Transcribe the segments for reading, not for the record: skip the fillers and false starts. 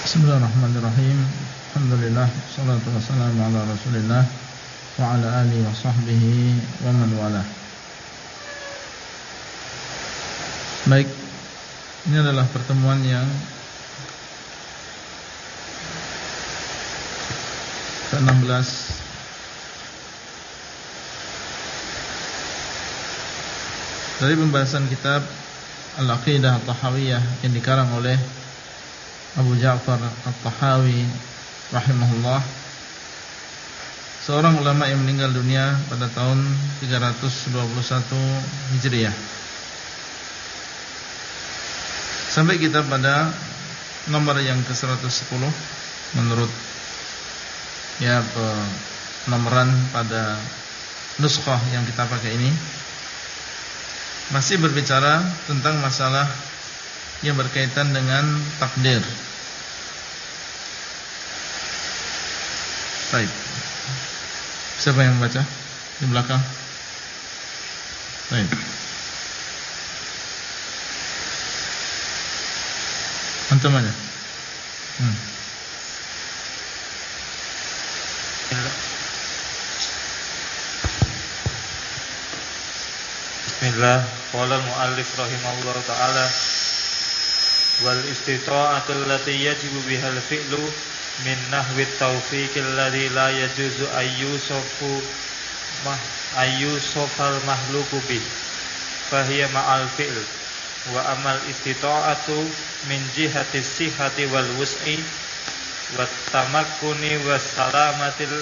Bismillahirrahmanirrahim. Alhamdulillah, salatu wassalamu ala Rasulillah wa ala alihi wa sahbihi wa man walah. Baik, ini adalah pertemuan yang ke-16 dari pembahasan kitab Al-Aqidah At-Tahawiyah yang dikarang oleh Abu Ja'far At-Tahawi rahimahullah, seorang ulama yang meninggal dunia pada tahun 321 Hijriah. Sampai kita pada nomor yang ke-110 menurut penomoran pada nuskhah yang kita pakai ini, masih berbicara tentang masalah yang berkaitan dengan takdir. Baik. Siapa yang membaca di belakang? Baik. Antum aja. Bismillah. Qala al-muallif rahimahullah ta'ala, wal istita'atul lati yajibu bihal fi'lu min nahwi taufiqil ladzi la yajuzu ayyusofal mahluku bih fahiya ma'al fi'l wa amal istita'atu min jihati sihhati wal wus'i wat tamakkuni was salamatil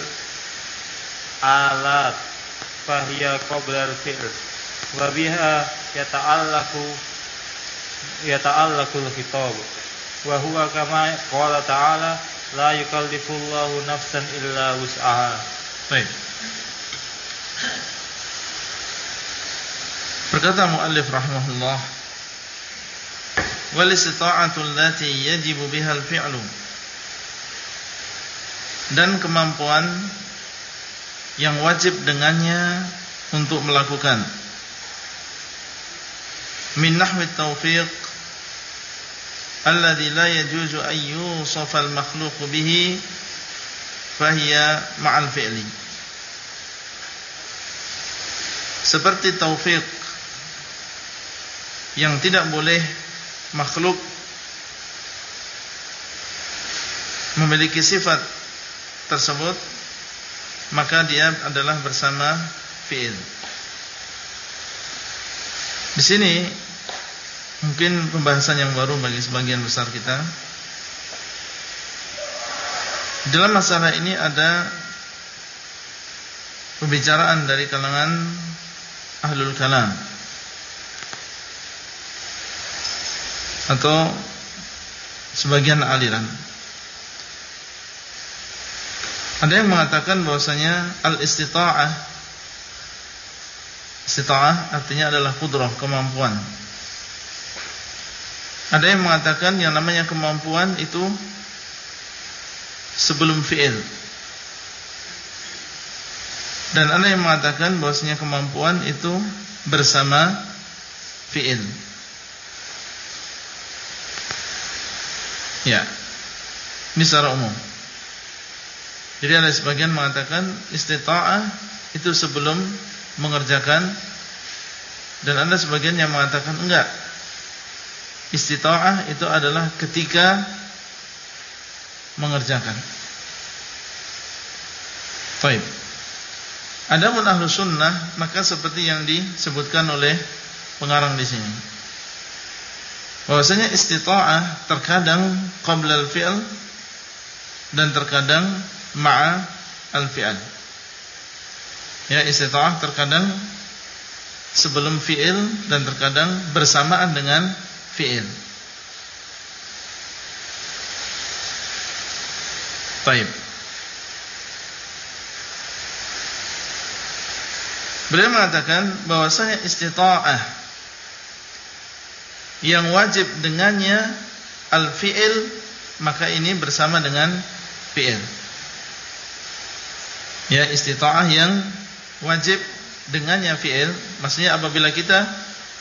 alat fahiya qabla al fi'l wa biha yata'allaqul khitab wa huwa kama qala ta'ala la yukallifullahu nafsan illa wus'aha. Baik. Berkata muallif rahimahullah, wal istita'atul lati yajibu bihal fi'lu, dan kemampuan yang wajib dengannya untuk melakukan, min nahwi taufiq alladzi la yajuzu an yusafa al-makhluq bihi fahiya ma'al fi'li, seperti taufik yang tidak boleh makhluk memiliki sifat tersebut, maka dia adalah bersama fi'il. Di sini mungkin pembahasan yang baru bagi sebagian besar kita. Dalam masalah ini ada pembicaraan dari kalangan ahlul kalam atau sebagian aliran. Ada yang mengatakan bahwasanya al-istita'ah, istita'ah artinya adalah qudrah, kemampuan. Ada yang mengatakan yang namanya kemampuan itu sebelum fi'il, dan ada yang mengatakan bahwasanya kemampuan itu bersama fi'il. Ya, ini secara umum. Jadi ada sebagian mengatakan istita'ah itu sebelum mengerjakan, dan ada sebagian yang mengatakan enggak, istita'ah itu adalah ketika mengerjakan. Baik. Adapun ahlu sunnah, maka seperti yang disebutkan oleh pengarang di sini, bahwasanya istita'ah terkadang qabla al-fi'l dan terkadang ma'a al-fi'l. Ya, istita'ah terkadang sebelum fi'il dan terkadang bersamaan dengan fi'il. Baik. Beliau mengatakan bahwasanya istita'ah yang wajib dengannya al-fi'il, maka ini bersama dengan fi'il. Ya, istita'ah yang wajib dengannya fi'il, maksudnya apabila kita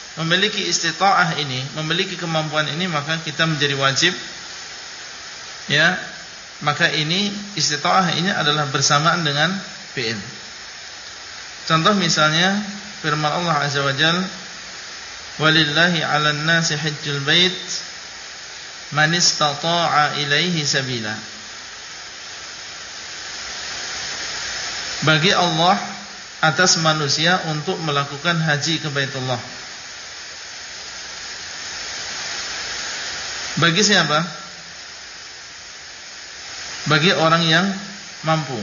memiliki istita'ah ini, memiliki kemampuan ini, maka kita menjadi wajib ya, maka ini istita'ah ini adalah bersamaan dengan fi'il. Contoh misalnya firman Allah Azza wa Jalla, walillahi 'alan nasi hajjul bait man istata'a ilaihi sabila. Bagi Allah atas manusia untuk melakukan haji ke Baitullah. Bagi siapa? Bagi orang yang mampu.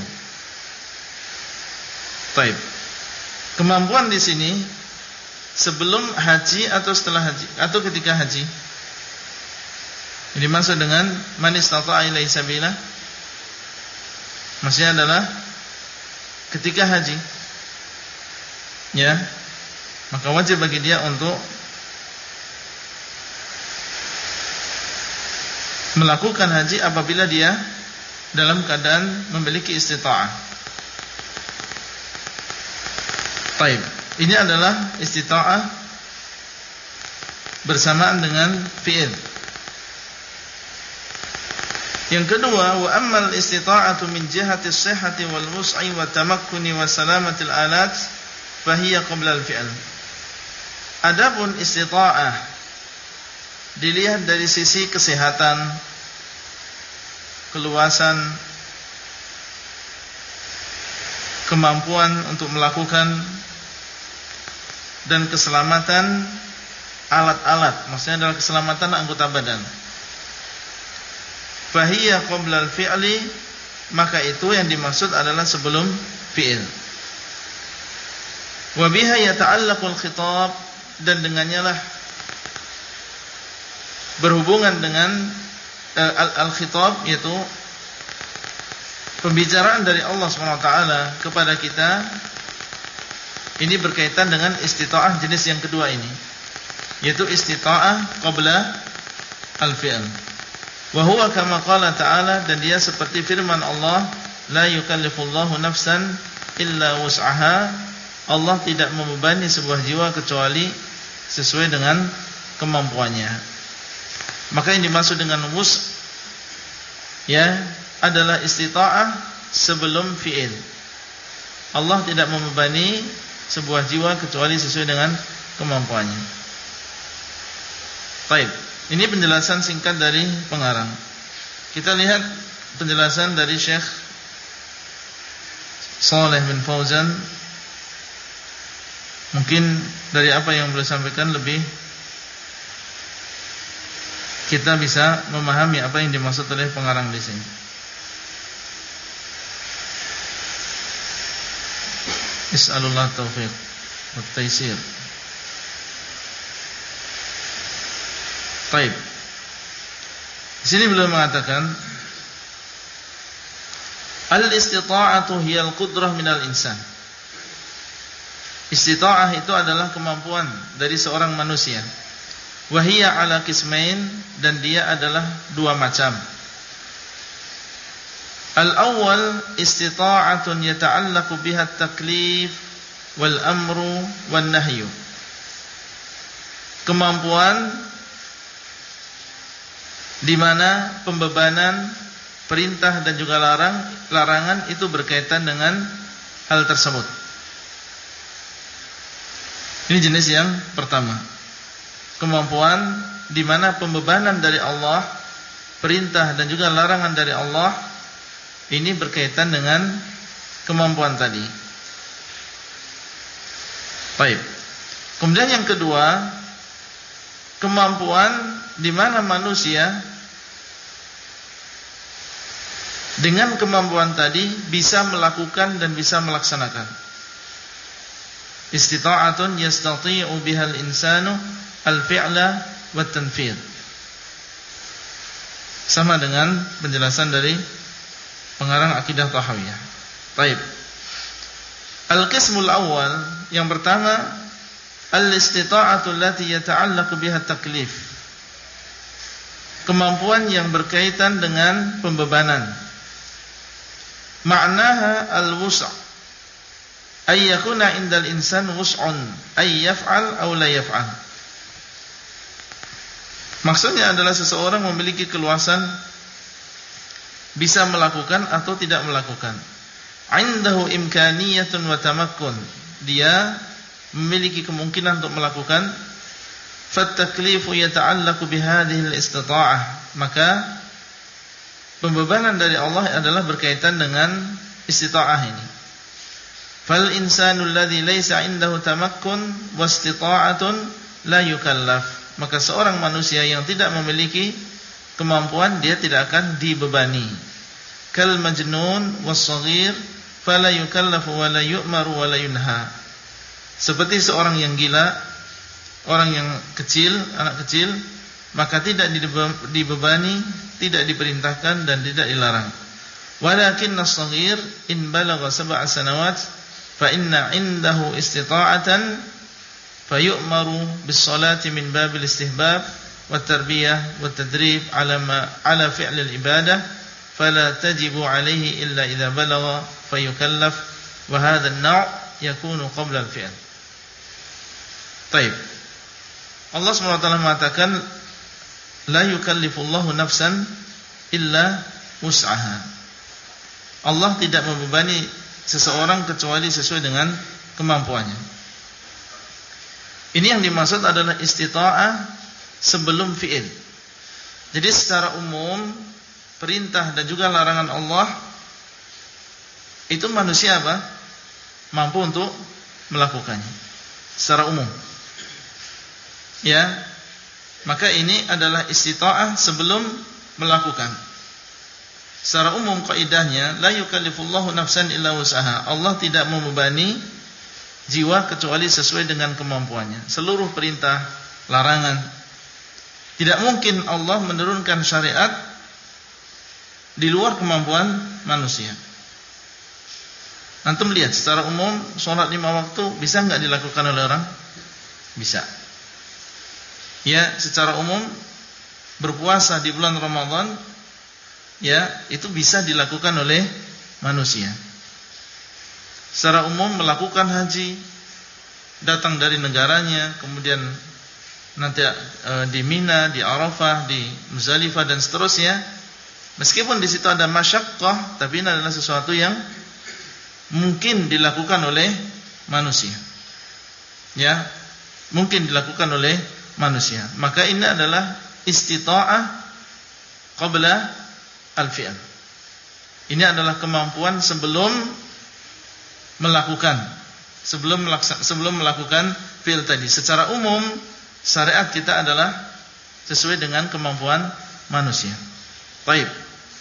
Taib. Kemampuan di sini sebelum haji atau setelah haji atau ketika haji? Ini dimaksud dengan man istata'a ilaihi sabila. Maksudnya adalah ketika haji, ya, maka wajib bagi dia untuk melakukan haji apabila dia dalam keadaan memiliki istita'ah. Taib. Ini adalah istita'ah bersamaan dengan fi'il. Yang kedua, wa ammal istita'atu min jihati as-sihhati wal wus'i wa tamakkuni wa salamatil alat fa hiya qabla al-fi'l. Adapun istita'ah dilihat dari sisi kesehatan, keluasan, kemampuan untuk melakukan, dan keselamatan alat-alat, maksudnya adalah keselamatan anggota badan. Fahiyya qabla al-fi'li, maka itu yang dimaksud adalah sebelum fi'il. Wa biha yata'allaqul khitab, dan dengannya lah berhubungan dengan al-khitab, yaitu pembicaraan dari Allah SWT kepada kita. Ini berkaitan dengan istita'ah jenis yang kedua ini, yaitu istita'ah qabla al-fi'l. Wa huwa kama qala ta'ala, dan dia seperti firman Allah, la yukallifullahu nafsan illa wus'aha. Allah tidak membebani sebuah jiwa kecuali sesuai dengan kemampuannya. Maka yang dimaksud dengan wus', ya, adalah istita'ah sebelum fi'il. Allah tidak membebani sebuah jiwa kecuali sesuai dengan kemampuannya. Baik, ini penjelasan singkat dari pengarang. Kita lihat penjelasan dari Syekh Shalih bin Fauzan. Mungkin dari apa yang beliau sampaikan lebih kita bisa memahami apa yang dimaksud oleh pengarang di sini. Is'alullah taufiq wa taysir. Baik. Di sini beliau mengatakan al-istita'atu hiya al-qudrah minal insan. Istita'ah itu adalah kemampuan dari seorang manusia. Wa hiya ala qismain, dan dia adalah dua macam. Al-awwal istita'atun yata'allaqu biha at-taklif wal amru wan nahyu. Kemampuan di mana pembebanan, perintah dan juga larangan itu berkaitan dengan hal tersebut. Ini jenis yang pertama. Kemampuan di mana pembebanan dari Allah, perintah dan juga larangan dari Allah, ini berkaitan dengan kemampuan tadi. Baik. Kemudian yang kedua, kemampuan di mana manusia dengan kemampuan tadi bisa melakukan dan bisa melaksanakan. Istita'atun yastati'u bihal insanu al-fi'la wat tanfidh. Sama dengan penjelasan dari pengarang Aqidah Tahawiyah. Baik. Al-qismul awal, yang pertama, al-istita'atu allati yata'allaqu biha taklif. Kemampuan yang berkaitan dengan pembebanan. Ma'naha al-wus', ay yakuna indal insan wus'un ay yaf'al aw la yaf'al. Maksudnya adalah seseorang memiliki keluasan bisa melakukan atau tidak melakukan. Indahu imkaniyatun wa tamakkun, dia memiliki kemungkinan untuk melakukan. Fattaklifu yata'allaqu bihadhihi al-istita'ah, maka pembebanan dari Allah adalah berkaitan dengan istita'ah ini. Fal insanu alladhi laysa 'indahu tamakkun wa istita'atun la yukallaf, maka seorang manusia yang tidak memiliki kemampuan dia tidak akan dibebani. Kal majnun was-shaghir fala yukallafu wa la yu'maru wa la yunha, seperti seorang yang gila, orang yang kecil, anak kecil, maka tidak dibebani, tidak diperintahkan dan tidak dilarang. Walakinna as-shaghir in balagha 7 sanawat fa inna 'indahu istita'atan fayu'maru bis-salati min babil istihbab wat tarbiyah wat tadrib ala fi'l al-ibadah fala tajibu 'alayhi illa idza balagha fayukallaf wa hadha an-naw' yakunu qabla al-fi'l. Baik. Allah SWT mengatakan la yukallifullahu nafsan illa wus'aha. Allah tidak membebani seseorang kecuali sesuai dengan kemampuannya. Ini yang dimaksud adalah istita'ah sebelum fi'il. Jadi secara umum perintah dan juga larangan Allah itu manusia apa? Mampu untuk melakukannya secara umum. Ya, maka ini adalah istita'ah sebelum melakukan. Secara umum kaidahnya la yukallifullahu nafsan illa wus'aha. Allah tidak membebani jiwa kecuali sesuai dengan kemampuannya. Seluruh perintah, larangan. Tidak mungkin Allah menurunkan syariat di luar kemampuan manusia. Antum lihat secara umum sholat 5 waktu bisa enggak dilakukan oleh orang? Bisa. Ya, secara umum berpuasa di bulan Ramadan ya, itu bisa dilakukan oleh manusia. Secara umum melakukan haji, datang dari negaranya, kemudian nanti di Mina, di Arafah, di Muzdalifah dan seterusnya. Meskipun di situ ada masyaqqah, tapi ini adalah sesuatu yang mungkin dilakukan oleh manusia. Ya, mungkin dilakukan oleh manusia. Maka ini adalah istita'ah qabla al-fi'l. Ini adalah kemampuan sebelum melakukan, sebelum melakukan fi'il tadi. Secara umum syariat kita adalah sesuai dengan kemampuan manusia. Baik.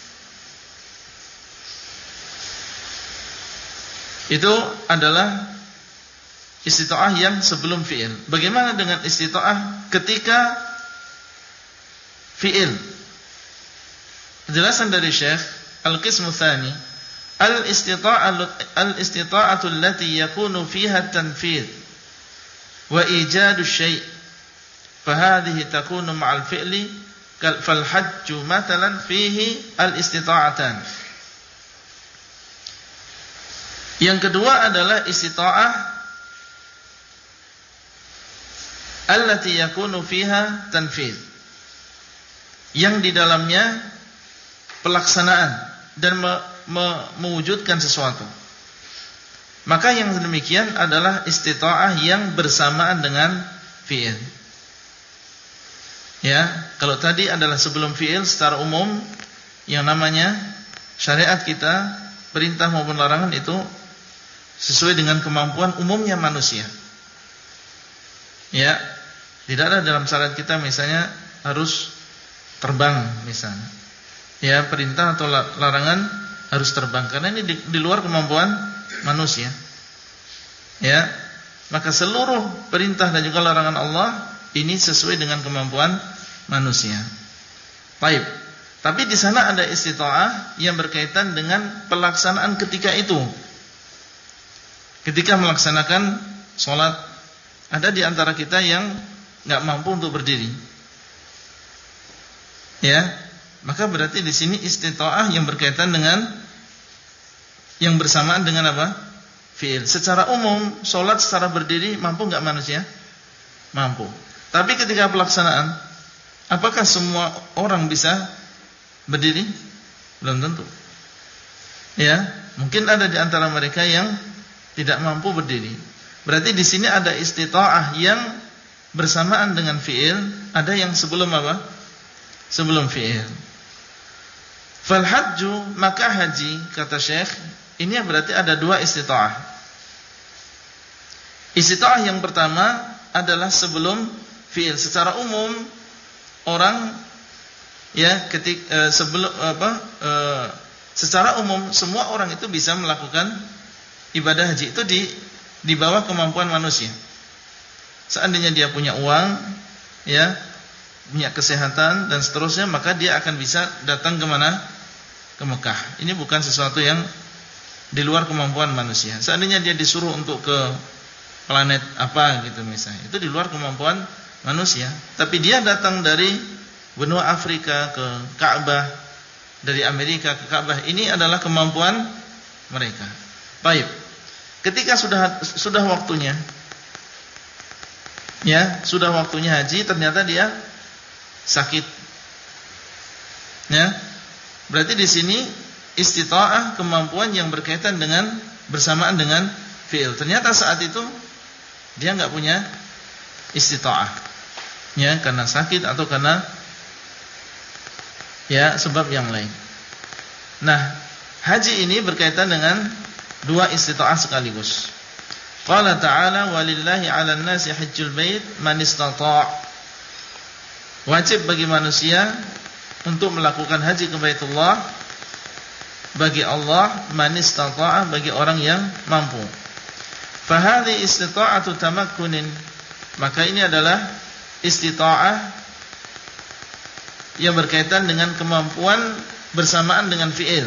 Itu adalah istita'ah yang sebelum fi'il. Bagaimana dengan istita'ah ketika fi'il? Penjelasan dari Syekh, al-qismu tsani, al-istita'atu allati yakunu fiha at-tanfidh wa ijadu syai'. Fahadhihi takunu ma'al fi'li fal hajju mathalan fihi al-istita'atan. Yang kedua adalah istita'ah allati yakunu fiha tanfidh, yang di dalamnya pelaksanaan dan mewujudkan sesuatu. Maka yang demikian adalah istita'ah yang bersamaan dengan fi'il. Ya, kalau tadi adalah sebelum fi'il secara umum, yang namanya syariat kita, perintah maupun larangan itu sesuai dengan kemampuan umumnya manusia. Ya, tidak ada dalam syariat kita misalnya harus terbang misalnya. Ya, perintah atau larangan harus terbang karena ini di luar kemampuan manusia. Ya, maka seluruh perintah dan juga larangan Allah ini sesuai dengan kemampuan manusia. Baik. Tapi di sana ada istita'ah yang berkaitan dengan pelaksanaan ketika itu. Ketika melaksanakan sholat, ada di antara kita yang nggak mampu untuk berdiri. Ya, maka berarti di sini istita'ah yang berkaitan dengan yang bersamaan dengan apa? Fi'il. Secara umum, sholat secara berdiri mampu nggak manusia? Mampu. Tapi ketika pelaksanaan, apakah semua orang bisa berdiri? Belum tentu. Ya, mungkin ada di antara mereka yang tidak mampu berdiri. Berarti di sini ada istita'ah yang bersamaan dengan fi'il, ada yang sebelum apa? Sebelum fi'il. Fal hajju, maka haji, kata Syekh, ini berarti ada dua istita'ah. Istita'ah yang pertama adalah sebelum fi'il. Secara umum orang ya secara umum semua orang itu bisa melakukan ibadah haji itu di bawah kemampuan manusia. Seandainya dia punya uang, ya, punya kesehatan dan seterusnya, maka dia akan bisa datang ke mana? Ke Mekah. Ini bukan sesuatu yang di luar kemampuan manusia. Seandainya dia disuruh untuk ke planet apa gitu misalnya, itu di luar kemampuan manusia. Tapi dia datang dari benua Afrika ke Ka'bah, dari Amerika ke Ka'bah, ini adalah kemampuan mereka. Baik. Ketika sudah waktunya, ya, sudah waktunya haji, ternyata dia sakit. Ya. Berarti di sini istita'ah kemampuan yang berkaitan dengan bersamaan dengan fi'il. Ternyata saat itu dia enggak punya istita'ah. Ya, karena sakit atau karena ya sebab yang lain. Nah, haji ini berkaitan dengan dua istita'ah sekaligus. Qala ta'ala walillahi 'alan nasi hajjul bait man istata'. Wajib bagi manusia untuk melakukan haji ke Baitullah bagi Allah, man istata', bagi orang yang mampu. Fa hadhi istita'atu tamakkunin. Maka ini adalah istita'ah yang berkaitan dengan kemampuan bersamaan dengan fi'il.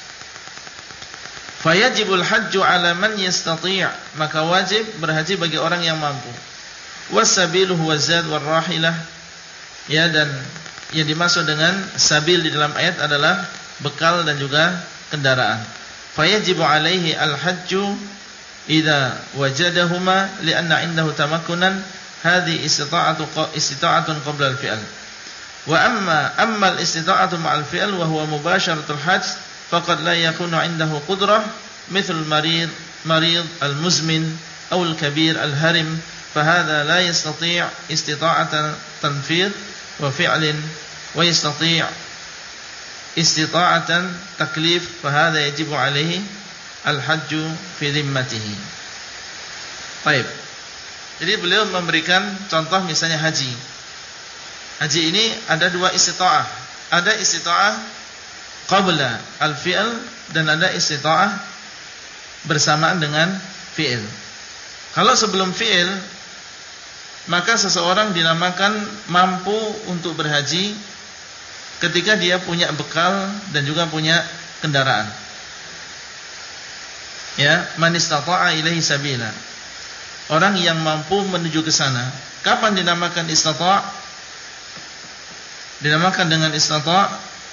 Fayajibul hajju 'ala man yastati', maka wajib berhaji bagi orang yang mampu. Wasabilu huwa zad war rahilah. Ya, dan yang dimaksud dengan sabil di dalam ayat adalah bekal dan juga kendaraan. Fayajibu 'alaihi al-hajju idza wajadahuma li'anna 'indahu tamakkunan. Hadhi istita'atun qabla al-fi'l. Wa amma al-istita'atu ma'al fi'l wa huwa mubasharatul hajj faqad la yakunu 'indahu qudrah mithl al-marid al-muzmin aw al-kabir al-harim fa hadha la yastati' istita'atan tanfidh wa fi'lin wa yastati' istita'atan taklif fa hadha yajibu 'alaihi al-hajj fi dhimmatihi. Baik. Jadi beliau memberikan contoh misalnya haji. Haji ini ada dua istita'ah. Ada istita'ah qabla al-fi'l dan ada istita'ah bersamaan dengan fi'il. Kalau sebelum fi'il, maka seseorang dinamakan mampu untuk berhaji ketika dia punya bekal dan juga punya kendaraan. Ya, man istata'a ilaihi sabila. Orang yang mampu menuju ke sana. Kapan dinamakan istata'? Dinamakan dengan istata'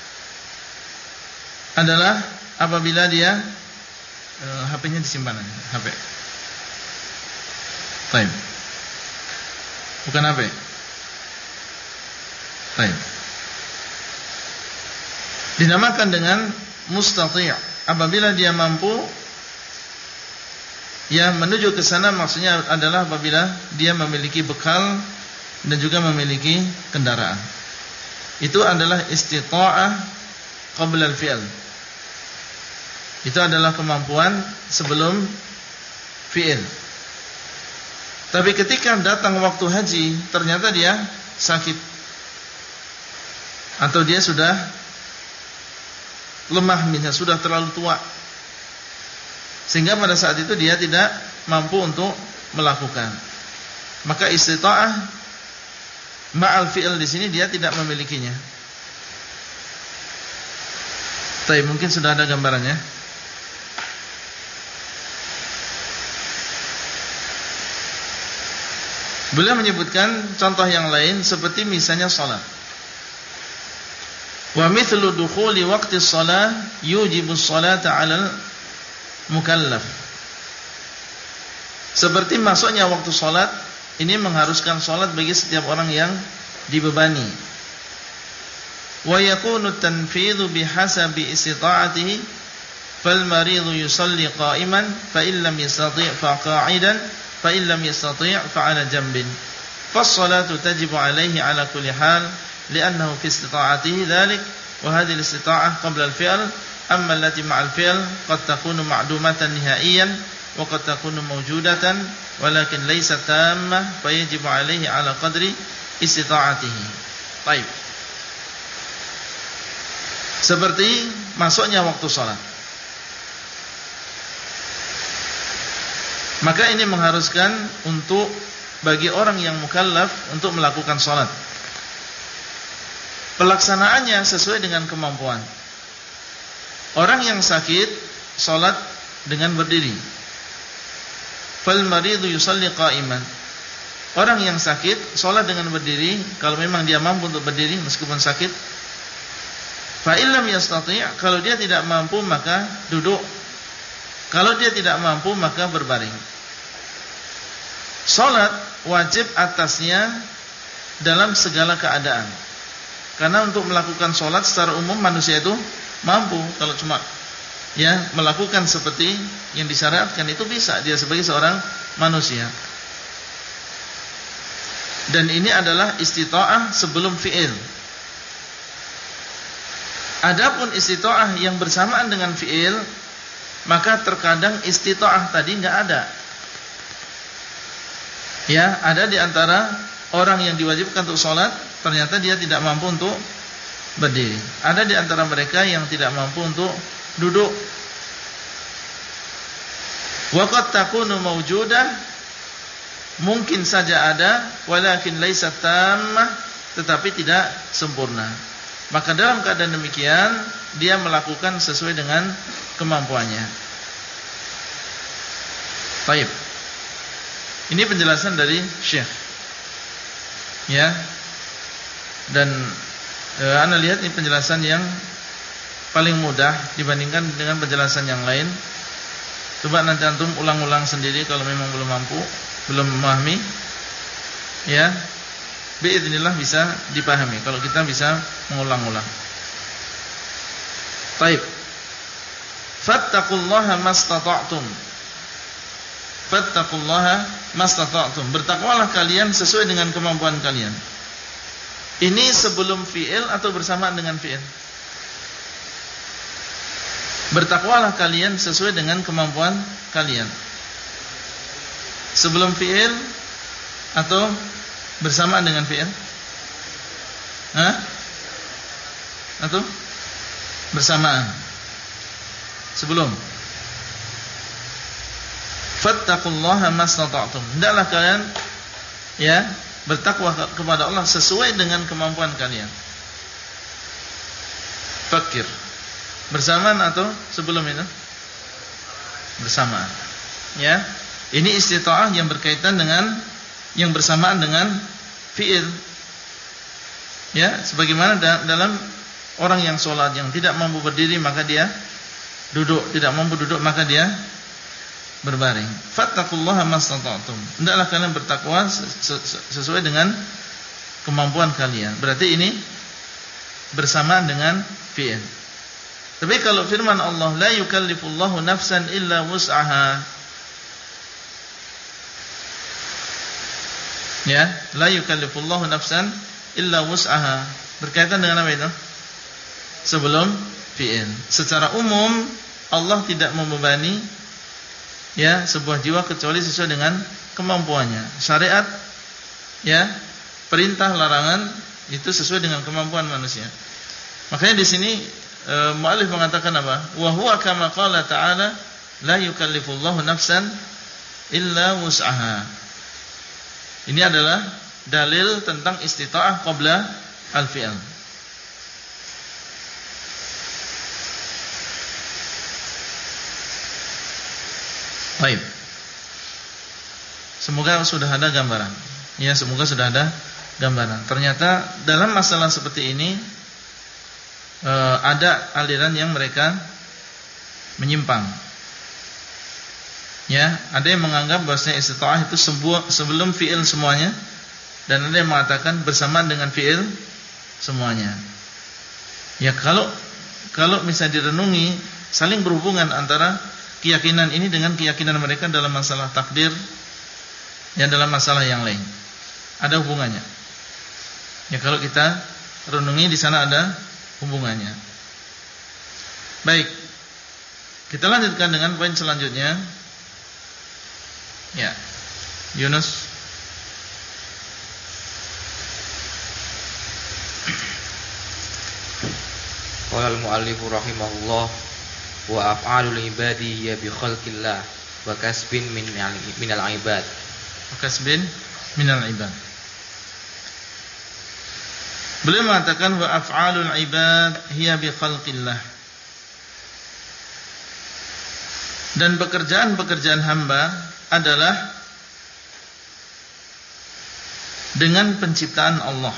adalah apabila dia HP-nya disimpan aja, HP. Baik. Bukan HP. Baik. Dinamakan dengan mustati' apabila dia mampu ya menuju ke sana, maksudnya adalah apabila dia memiliki bekal dan juga memiliki kendaraan. Itu adalah istita'ah qabla al-fi'l. Itu adalah kemampuan sebelum fi'il. Tapi ketika datang waktu haji, ternyata dia sakit atau dia sudah lemah, misalnya sudah terlalu tua, sehingga pada saat itu dia tidak mampu untuk melakukan. Maka istita'ah ma'al fi'il di sini dia tidak memilikinya. Tapi mungkin sudah ada gambarannya. Beliau menyebutkan contoh yang lain seperti misalnya salat. Wa mithlu dukhuli waqti shalah yujibu sholata 'alal mukallaf. Seperti masuknya waktu salat, ini mengharuskan salat bagi setiap orang yang dibebani. wa yakunu at-tanfidhu bihasabi istita'atihi fal maridhu yusalli qa'iman fa in lam yastati' fa qa'idan fa in lam yastati' fa 'ala janbin fas-salatu tajibu 'alaihi 'ala kulli hal li'annahu fi istita'atihi dhalik wa hadhihi al-istita'ah qabla al-fi'l amma allati ma'al fi'l qad takunu ma'dumatan nihaiyan wa qad takunu mawjudatan walakin laysat tammah fa yajibu 'alaihi 'ala qadri istita'atihi. Baik. Seperti masuknya waktu salat. Maka ini mengharuskan untuk bagi orang yang mukallaf untuk melakukan salat. Pelaksanaannya sesuai dengan kemampuan. Orang yang sakit salat dengan berdiri. Fal maridhu yusalli qa'iman. Orang yang sakit salat dengan berdiri kalau memang dia mampu untuk berdiri meskipun sakit. Fa illam yastati', kalau dia tidak mampu maka duduk. Kalau dia tidak mampu maka berbaring. Salat wajib atasnya dalam segala keadaan. Karena untuk melakukan salat secara umum manusia itu mampu. Kalau cuma melakukan seperti yang disyariatkan itu bisa dia sebagai seorang manusia. Dan ini adalah istita'ah sebelum fi'il. Adapun istita'ah yang bersamaan dengan fi'il, maka terkadang istita'ah tadi enggak ada. Ada di antara orang yang diwajibkan untuk sholat, ternyata dia tidak mampu untuk berdiri. Ada di antara mereka yang tidak mampu untuk duduk. Wa qad takunu mawjudah, mungkin saja ada, walakin laysat tammah, tetapi tidak sempurna. Maka dalam keadaan demikian dia melakukan sesuai dengan kemampuannya. Baik. Ini penjelasan dari Syekh. Dan Anda lihat ini penjelasan yang paling mudah dibandingkan dengan penjelasan yang lain. Coba nanti antum ulang-ulang sendiri kalau memang belum mampu, belum memahami. Biidznillah bisa dipahami kalau kita bisa mengulang-ulang. Baik. Fattaqullaha mastata'tum. Fattaqullaha mastata'tum. Bertakwalah kalian sesuai dengan kemampuan kalian. Ini sebelum fi'il atau bersamaan dengan fi'il? Bertakwalah kalian sesuai dengan kemampuan kalian. Sebelum fi'il atau bersamaan dengan fi'il? Atau bersamaan? Sebelum. Fattaqullaha mastata'tum. Hendaklah kalian bertakwa kepada Allah sesuai dengan kemampuan kalian. Fakir. Bersamaan atau sebelum itu? Bersamaan. Ini istita'ah yang berkaitan dengan yang bersamaan dengan fi'il. Sebagaimana dalam orang yang sholat yang tidak mampu berdiri maka dia duduk, tidak mampu duduk maka dia berbaring. Fattaqullaha mastata'tum. Hendaklah kalian bertakwa sesuai dengan kemampuan kalian. Berarti ini bersamaan dengan fi'il. Tapi kalau firman Allah, la yukallifullahu nafsan illa wus'aha. La yukallifullahu nafsan illa wus'aha. Berkaitan dengan apa itu? Sebelum fi'il. Secara umum Allah tidak membebani sebuah jiwa kecuali sesuai dengan kemampuannya. Syariat perintah larangan itu sesuai dengan kemampuan manusia. Makanya di sini mu'allif mengatakan apa? Wa huwa kama qala ta'ala la yukallifullahu nafsan illa wus'aha. Ini adalah dalil tentang istita'ah qabla al-fi'l. Baik. Semoga sudah ada gambaran. Semoga sudah ada gambaran. Ternyata dalam masalah seperti ini ada aliran yang mereka menyimpang. Ada yang menganggap bahwasanya istita'ah itu sebelum fi'il semuanya, dan ada yang mengatakan bersamaan dengan fi'il semuanya. Ya kalau misalnya direnungi, saling berhubungan antara keyakinan ini dengan keyakinan mereka dalam masalah takdir, ya dalam masalah yang lain. Ada hubungannya. Ya kalau kita renungi di sana ada hubungannya. Baik. Kita lanjutkan dengan poin selanjutnya. Ya. Yunus. Qala al-mu'allif rahimahullah wa af'alul ibadi hiya bi khalqillah wa kasbin minal ibad. Wa kasbin minal ibad. Beliau mengatakan wa af'alul ibad hiya bi khalqillah. Dan pekerjaan-pekerjaan hamba adalah dengan penciptaan Allah.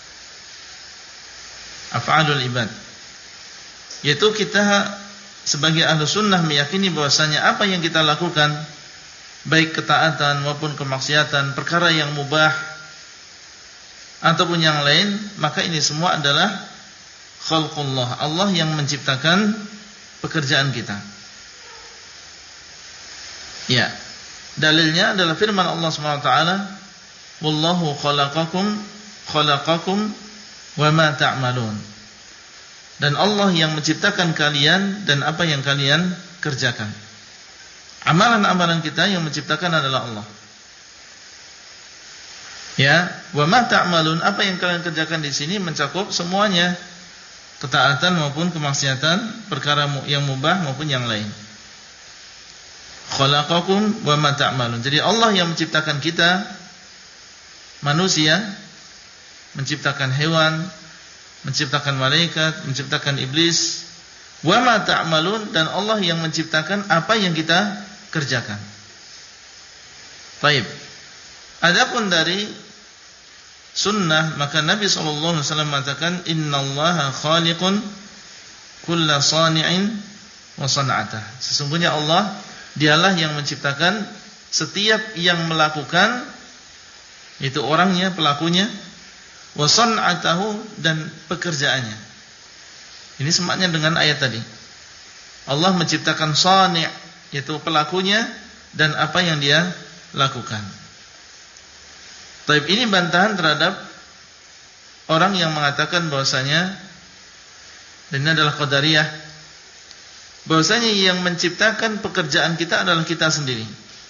Af'alul ibad, yaitu kita sebagai ahlu sunnah meyakini bahwasanya apa yang kita lakukan, baik ketaatan maupun kemaksiatan, perkara yang mubah ataupun yang lain, maka ini semua adalah khalqullah, Allah yang menciptakan pekerjaan kita. Ya, dalilnya adalah firman Allah SWT, wallahu khalaqakum wa ma ta'malun. Dan Allah yang menciptakan kalian dan apa yang kalian kerjakan. Amalan-amalan kita yang menciptakan adalah Allah. Ya, wa ma ta'malun, apa yang kalian kerjakan di sini mencakup semuanya, ketaatan maupun kemaksiatan, perkara yang mubah maupun yang lain. Khalaqakum wa ma ta'malun. Jadi Allah yang menciptakan kita manusia, menciptakan hewan, menciptakan malaikat, menciptakan iblis, wa ma ta'malun, dan Allah yang menciptakan apa yang kita kerjakan. Baik. Adapun dari sunnah, maka Nabi SAW mengatakan innallaha khaliqun kulla sani'in wa san'atah. Sesungguhnya Allah, dialah yang menciptakan setiap yang melakukan, itu orangnya, pelakunya, wa san'atahu, dan pekerjaannya. Ini semaknya dengan ayat tadi. Allah menciptakan sani', yaitu pelakunya dan apa yang dia lakukan. Taib, ini bantahan terhadap orang yang mengatakan bahwasanya, dan ini adalah qadariyah, bahwasanya yang menciptakan pekerjaan kita adalah kita sendiri.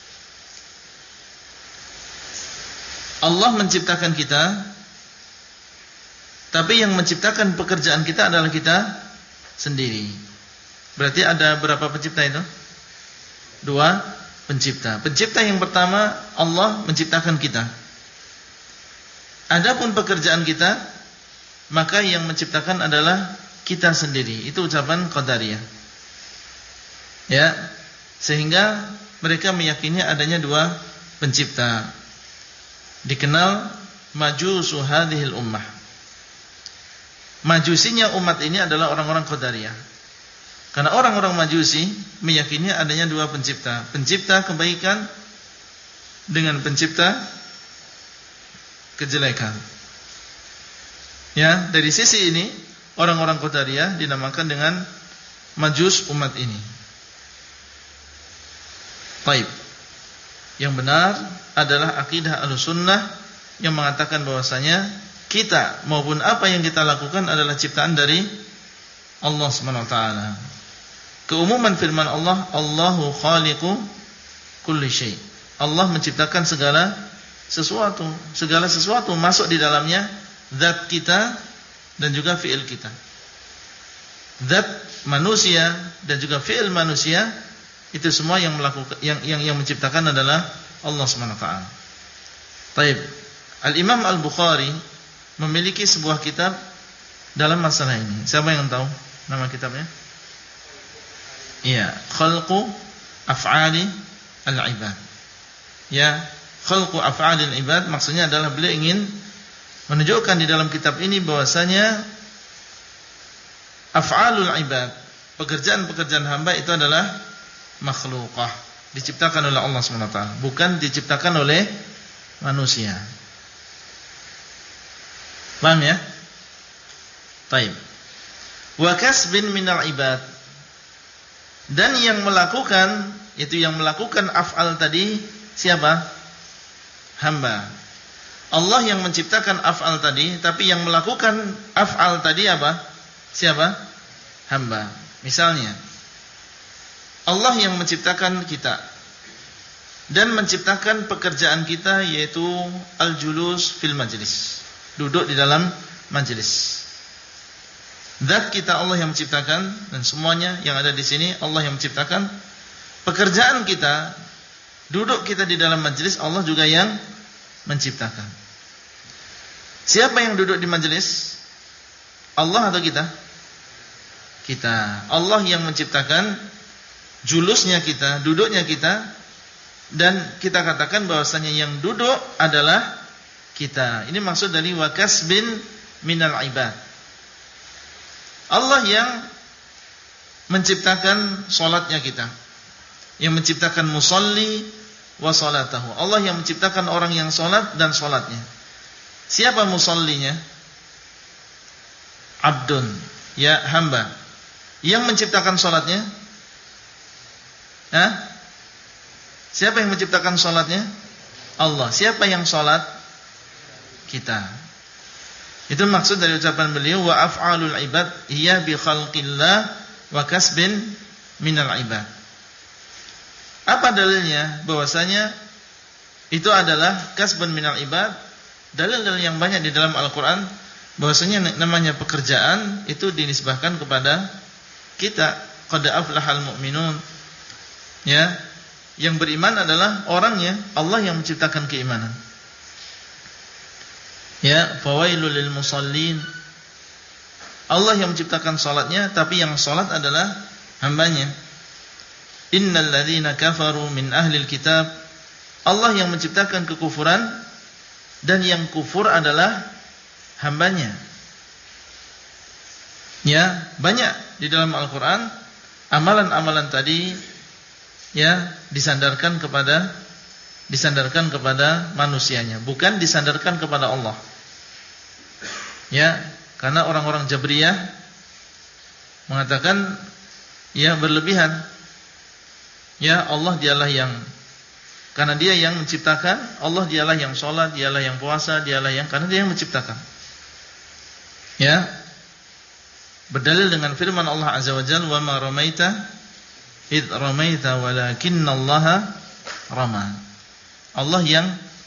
Allah menciptakan kita, tapi yang menciptakan pekerjaan kita adalah kita sendiri. Berarti ada berapa pencipta itu? 2 pencipta. Pencipta yang pertama, Allah menciptakan kita. Adapun pekerjaan kita, maka yang menciptakan adalah kita sendiri. Itu ucapan qadariyah. Ya, sehingga mereka meyakini adanya 2 pencipta. Dikenal majusu hadhil ummah. Majusinya umat ini adalah orang-orang qadariyah. Karena orang-orang majusi meyakini adanya 2 pencipta, pencipta kebaikan dengan pencipta kejelekan. Ya, dari sisi ini orang-orang qadariyah dinamakan dengan majus umat ini. Baik. Yang benar adalah akidah Ahlussunnah yang mengatakan bahwasanya kita maupun apa yang kita lakukan adalah ciptaan dari Allah SWT. Keumuman firman Allah, Allahu khaliqu kulli syai'. Allah menciptakan segala sesuatu masuk di dalamnya zat kita dan juga fi'il kita. Zat manusia dan juga fi'il manusia, itu semua yang melakukan yang menciptakan adalah Allah SWT. Taib. Al-Imam Al-Bukhari memiliki sebuah kitab dalam masalah ini. Siapa yang tahu nama kitabnya? Iya, Khalqu Af'ali Al-Ibad. Ya, Khalqu Af'ali Al-Ibad maksudnya adalah beliau ingin menunjukkan di dalam kitab ini bahwasanya af'alul ibad, pekerjaan-pekerjaan hamba itu adalah makhlukah, diciptakan oleh Allah SWT, bukan diciptakan oleh manusia. Paham ya? Taib. wa kasbin minal ibad. Dan yang melakukan, itu yang melakukan af'al tadi siapa? Hamba. Allah yang menciptakan af'al tadi, tapi yang melakukan af'al tadi apa? Siapa? Hamba. Misalnya, Allah yang menciptakan kita dan menciptakan pekerjaan kita, yaitu al-julus fil majlis, duduk di dalam majlis. Zat kita Allah yang menciptakan, dan semuanya yang ada di sini Allah yang menciptakan. Pekerjaan kita, duduk kita di dalam majlis, Allah juga yang menciptakan. Siapa yang duduk di majlis? Allah atau kita? Kita. Allah yang menciptakan julusnya kita, duduknya kita, dan kita katakan bahwasanya yang duduk adalah kita. Ini maksud dari wa kasbin minal ibad. Allah yang menciptakan salatnya kita, yang menciptakan musalli wa salatahu. Allah yang menciptakan orang yang salat dan salatnya. Siapa musallinya? Abdun, ya hamba. Yang menciptakan salatnya? Siapa yang menciptakan salatnya? Allah. Siapa yang salat? Kita. Itu maksud dari ucapan beliau, wa af'alul ibad hiya bi khalqillah wa kasbin minal ibad. Apa dalilnya? Bahwasanya itu adalah kasbun minal ibad. Dalil-dalil yang banyak di dalam Al-Qur'an bahwasanya namanya pekerjaan itu dinisbahkan kepada kita. Qad aflahal mu'minun. Ya, yang beriman adalah orangnya, Allah yang menciptakan keimanan. Ya, fawailul lil musallin. Allah yang menciptakan salatnya, tapi yang salat adalah hambanya. Innal ladzina kafaru min ahlil kitab. Allah yang menciptakan kekufuran, dan yang kufur adalah hambanya. Ya, banyak di dalam Al-Qur'an amalan-amalan tadi ya disandarkan kepada manusianya, bukan disandarkan kepada Allah. Ya, karena orang-orang Jabriyah mengatakan ya berlebihan. Ya, Allah dialah yang, karena dia yang menciptakan, Allah dialah yang sholat, dialah yang puasa, dialah yang, karena dia yang menciptakan. Ya, berdalil dengan firman Allah Azza wa Jalla, wa ma ramaita id ramaita walakinnallaha rama. Allah yang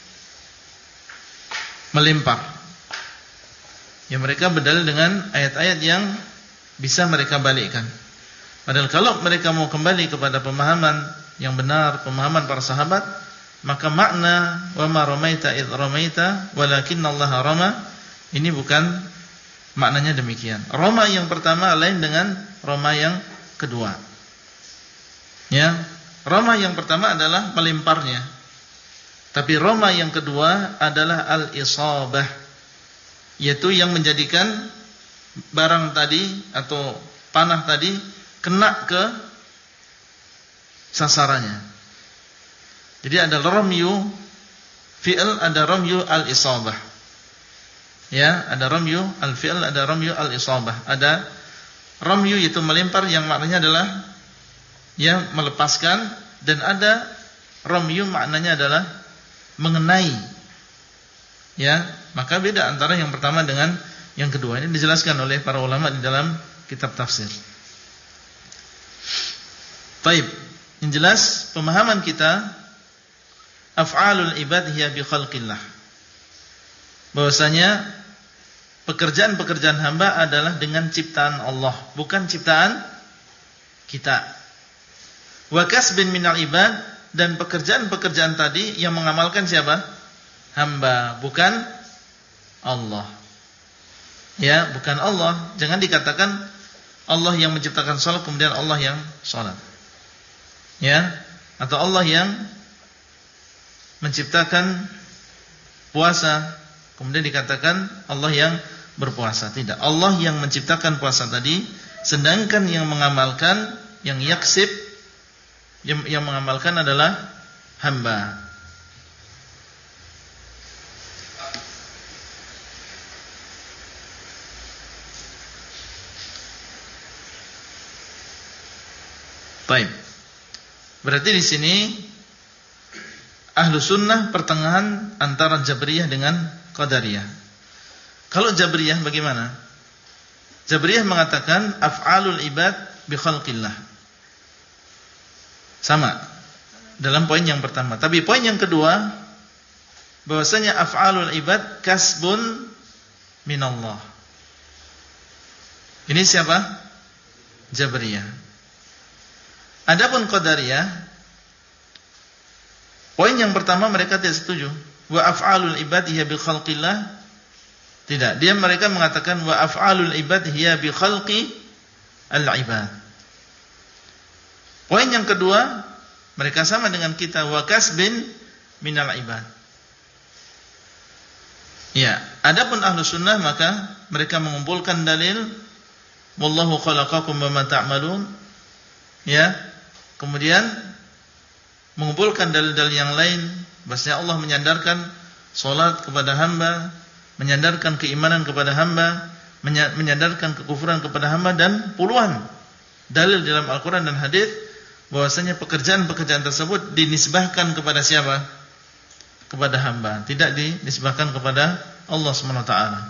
melempar. Ya, mereka berdalil dengan ayat-ayat yang bisa mereka balikkan. Padahal kalau mereka mau kembali kepada pemahaman yang benar, pemahaman para sahabat, maka makna wa ma ramaita id ramaita walakinnallaha rama ini bukan maknanya demikian. Rama yang pertama lain dengan rama yang kedua. Ya, rama yang pertama adalah melemparnya. Tapi rama yang kedua adalah al-isabah, yaitu yang menjadikan barang tadi atau panah tadi kena ke sasarannya. Jadi ada ramyu fi'il, ada ramyu al-isabah. Ya, ada ramyu al-fi'il, ada ramyu al-isabah. Ada ramyu yaitu melempar yang maknanya adalah ya melepaskan, dan ada ramyu maknanya adalah mengenai. Ya, maka beda antara yang pertama dengan yang kedua. Ini dijelaskan oleh para ulama di dalam kitab tafsir. Baik, yang jelas pemahaman kita af'alul ibad hiya bi khalqillah. Bahwasanya pekerjaan-pekerjaan hamba adalah dengan ciptaan Allah, bukan ciptaan kita. Wa kasbin minal ibad, dan pekerjaan-pekerjaan tadi yang mengamalkan siapa? Hamba, bukan Allah. Ya, bukan Allah. Jangan dikatakan Allah yang menciptakan salat kemudian Allah yang salat. Ya, atau Allah yang menciptakan puasa kemudian dikatakan Allah yang berpuasa. Tidak, Allah yang menciptakan puasa tadi, sedangkan yang mengamalkan, yang yaksib, yang mengamalkan adalah hamba. Baik. Berarti di sini Ahlu Sunnah pertengahan antara Jabriyah dengan Qadariyah. Kalau Jabriyah bagaimana? Jabriyah mengatakan af'alul ibad bi khalqillah. Sama dalam poin yang pertama. Tapi poin yang kedua, bahwasanya af'alul ibad kasbun minallah. Ini siapa? Jabriyah. Adapun Qadariyah, poin yang pertama mereka tidak setuju. Wa af'alul ibad hiya bi khalqillah. Tidak, mereka mengatakan wa af'alul ibad hiya bi khalqi al-ibad. Poin yang kedua, mereka sama dengan kita, wa kasbin minal ibad. Ya, adapun ahlu sunnah maka mereka mengumpulkan dalil wallahu khalaqakum wa ma ta'malun. Ya, kemudian mengumpulkan dalil-dalil yang lain, bahwasanya Allah menyandarkan salat kepada hamba, menyandarkan keimanan kepada hamba, menyandarkan kekufuran kepada hamba, dan puluhan dalil dalam Al-Quran dan hadis bahwasanya pekerjaan-pekerjaan tersebut dinisbahkan kepada siapa? Kepada hamba, tidak dinisbahkan kepada Allah SWT.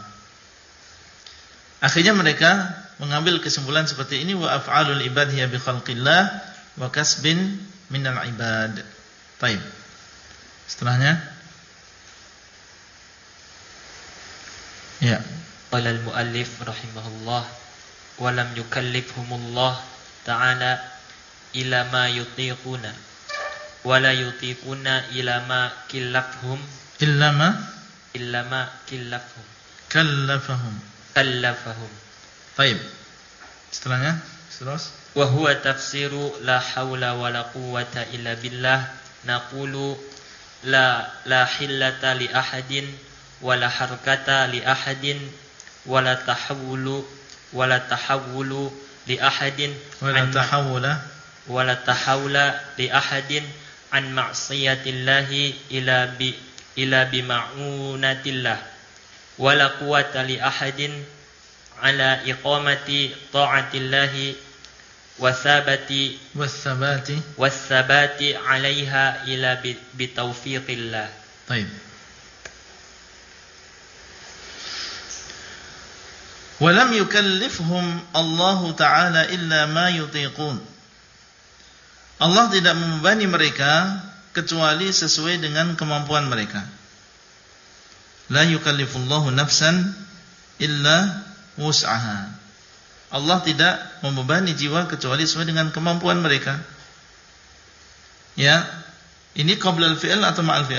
Akhirnya mereka mengambil kesimpulan seperti ini, wa af'alul ibad hiya bi khalqillah wa kasbin minal ibad. Baik. Setelahnya, ya. Qala al-muallif rahimahullah wa lam yukallifhumullah ta'ala ila ma yutiquna wa la yutiquna ila ma kallafhum illa ma kallafhum. Baik. Setelahnya, terus. Wa huwa tafsiru la haula wa la quwwata illa billah. Naqulu la hillata li ahadin wa la harakata li ahadin wa la tahawulu li ahadin wa la tahawula li ahadin an ma'siyatillahi ila bi ma'unatillah wa la quwwata li ahadin ala iqamati ta'atillahi wasabati alaiha ila bitaufiqillah. Baik. Walam yukallifhum Allah Ta'ala illa ma yutiqun. Allah tidak membebani mereka kecuali sesuai dengan kemampuan mereka. La yukallifullahu nafsan illa wus'aha. Allah tidak membebani jiwa kecuali sesuai dengan kemampuan mereka. Ya, ini qabla al-fi'l atau ma'al fi'l?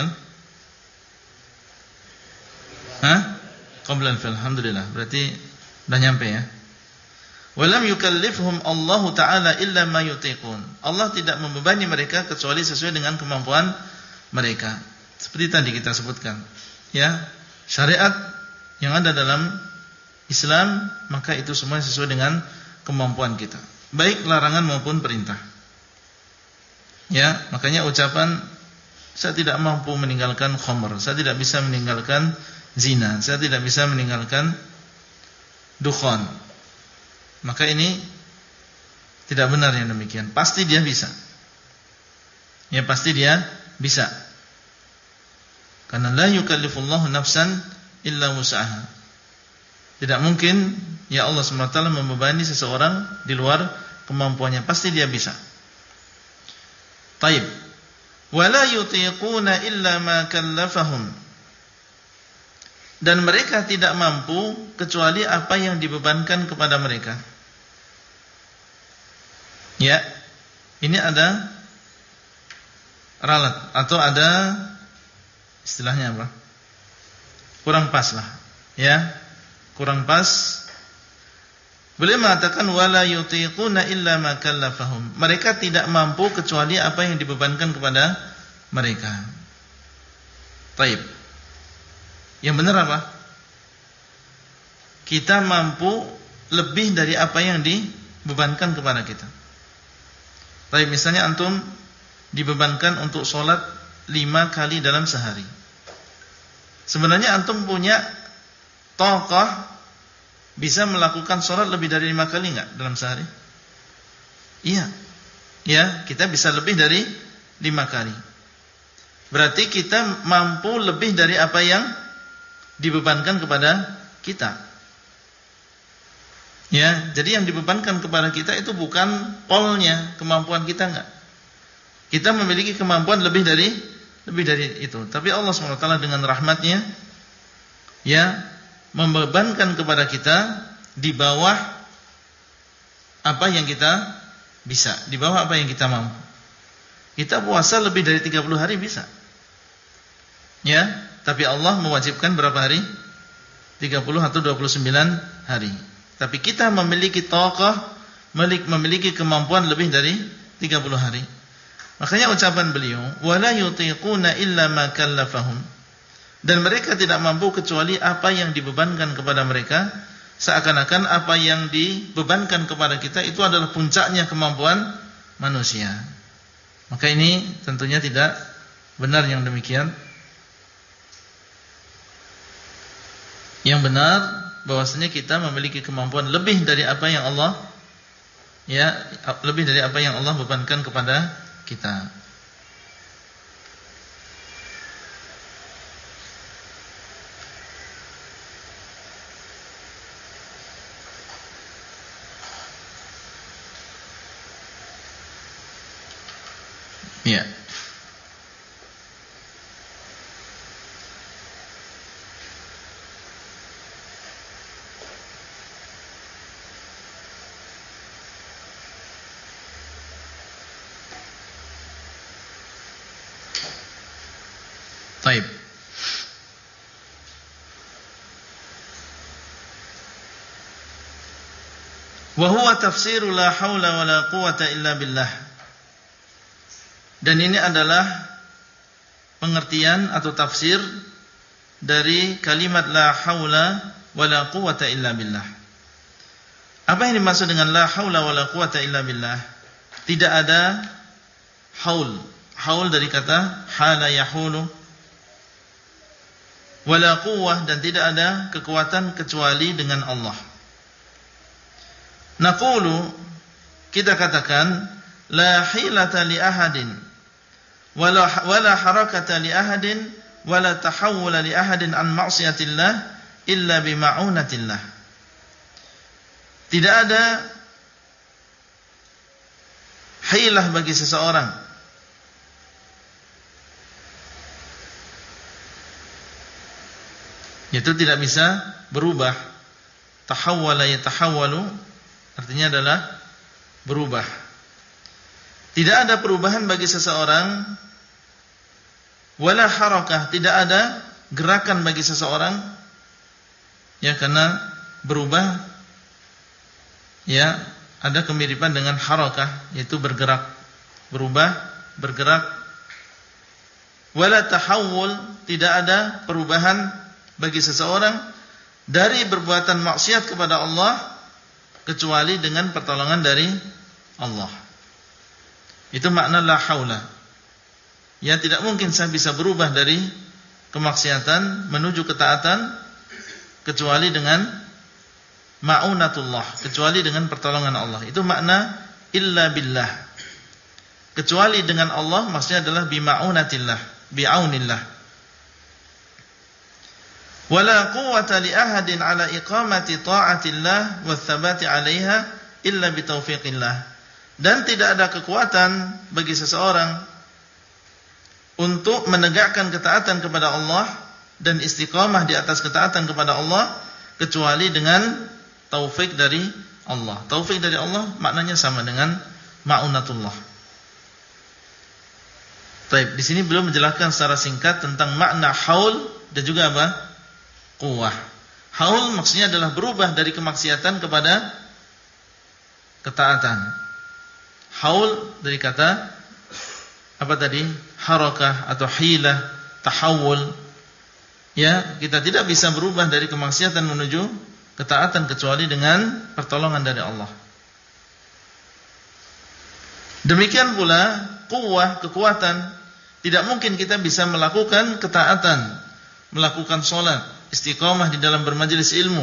Qabla al-fi'l. Alhamdulillah. Berarti sudah nyampe ya. Walam yukallifhum Allah Ta'ala illa ma yutiqun. Allah tidak membebani mereka kecuali sesuai dengan kemampuan mereka. Seperti tadi kita sebutkan. Ya, syariat yang ada dalam Islam, maka itu semua sesuai dengan kemampuan kita, baik larangan maupun perintah. Ya, makanya ucapan saya tidak mampu meninggalkan khamr, saya tidak bisa meninggalkan zina, saya tidak bisa meninggalkan dukhan, maka ini tidak benar yang demikian. Pasti dia bisa. Ya, pasti dia bisa. Karena la yukallifullahu nafsan illa wus'aha. Tidak mungkin ya Allah SWT membebani seseorang di luar kemampuannya. Pasti dia bisa. Taib. Wala yutiquna illa ma kallafahum. Dan mereka tidak mampu kecuali apa yang dibebankan kepada mereka. Ya. Ini ada ralat atau ada istilahnya apa? Kurang pas lah. Ya. Kurang pas. Beliau mengatakan wala yutiquna illa ma kallafahum. Mereka tidak mampu kecuali apa yang dibebankan kepada mereka. Taib. Yang benar apa? Kita mampu lebih dari apa yang dibebankan kepada kita. Taib, misalnya antum dibebankan untuk sholat 5 kali dalam sehari. Sebenarnya antum punya tokoh bisa melakukan sholat lebih dari 5 kali enggak dalam sehari? Iya. ya, kita bisa lebih dari 5 kali. Berarti kita mampu lebih dari apa yang dibebankan kepada kita. Ya, jadi yang dibebankan kepada kita itu bukan polnya, kemampuan kita enggak. Kita memiliki kemampuan lebih dari itu. Tapi Allah SWT dengan rahmatnya, ya, membebankan kepada kita di bawah apa yang kita bisa, di bawah apa yang kita mampu. Kita puasa lebih dari 30 hari bisa, ya, tapi Allah mewajibkan berapa hari? 30 atau 29 hari. Tapi kita memiliki taqah, memiliki kemampuan lebih dari 30 hari. Makanya ucapan beliau, wala yutiquna illa ma kallafahum, dan mereka tidak mampu kecuali apa yang dibebankan kepada mereka, seakan-akan apa yang dibebankan kepada kita itu adalah puncaknya kemampuan manusia. Maka ini tentunya tidak benar yang demikian. Yang benar bahwasanya kita memiliki kemampuan lebih dari apa yang Allah, ya, lebih dari apa yang Allah bebankan kepada kita. Ya. Baik. Wa huwa tafsiru la haula wala quwata illa billah. Dan ini adalah pengertian atau tafsir dari kalimat la haula wala quwata illa billah. Apa yang dimaksud dengan la haula wala quwata illa billah? Tidak ada haul. Haul dari kata hala yahulu. Wala quwwah, dan tidak ada kekuatan kecuali dengan Allah. Naqulu, kita katakan, la hilata li ahadin wala harakata li ahadin wala tahawula li ahadin an ma'siyatillah illa bima'unatillah. Tidak ada hilah bagi seseorang, yaitu tidak bisa berubah. Tahawwala yatahawwalu artinya adalah berubah. Tidak ada perubahan bagi seseorang, wala harakah, tidak ada gerakan bagi seseorang, ya, karena berubah, ya, ada kemiripan dengan harakah, yaitu bergerak, berubah, bergerak. Wala tahawul, tidak ada perubahan bagi seseorang dari berbuatan maksiat kepada Allah kecuali dengan pertolongan dari Allah. Itu makna la haula. Ya, tidak mungkin saya bisa berubah dari kemaksiatan menuju ketaatan kecuali dengan ma'unatullah, kecuali dengan pertolongan Allah. Itu makna illa billah. Kecuali dengan Allah maksudnya adalah bima'unatillah, bi'aunillah. Wala quwwata li ahadin ala iqamati ta'atillah wa tsabati 'alaiha illa bitaufiqillah. Dan tidak ada kekuatan bagi seseorang untuk menegakkan ketaatan kepada Allah dan istiqamah di atas ketaatan kepada Allah kecuali dengan taufik dari Allah. Taufik dari Allah maknanya sama dengan ma'unatullah. Baik, di sini belum menjelaskan secara singkat tentang makna haul dan juga apa? Quwwah. Haul maksudnya adalah berubah dari kemaksiatan kepada ketaatan. Haul dari kata apa tadi? Harakah atau hilah, tahawul. Ya, kita tidak bisa berubah dari kemaksiatan menuju ketaatan kecuali dengan pertolongan dari Allah. Demikian pula quwwah, kekuatan. Tidak mungkin kita bisa melakukan ketaatan, melakukan sholat, istiqamah di dalam bermajelis ilmu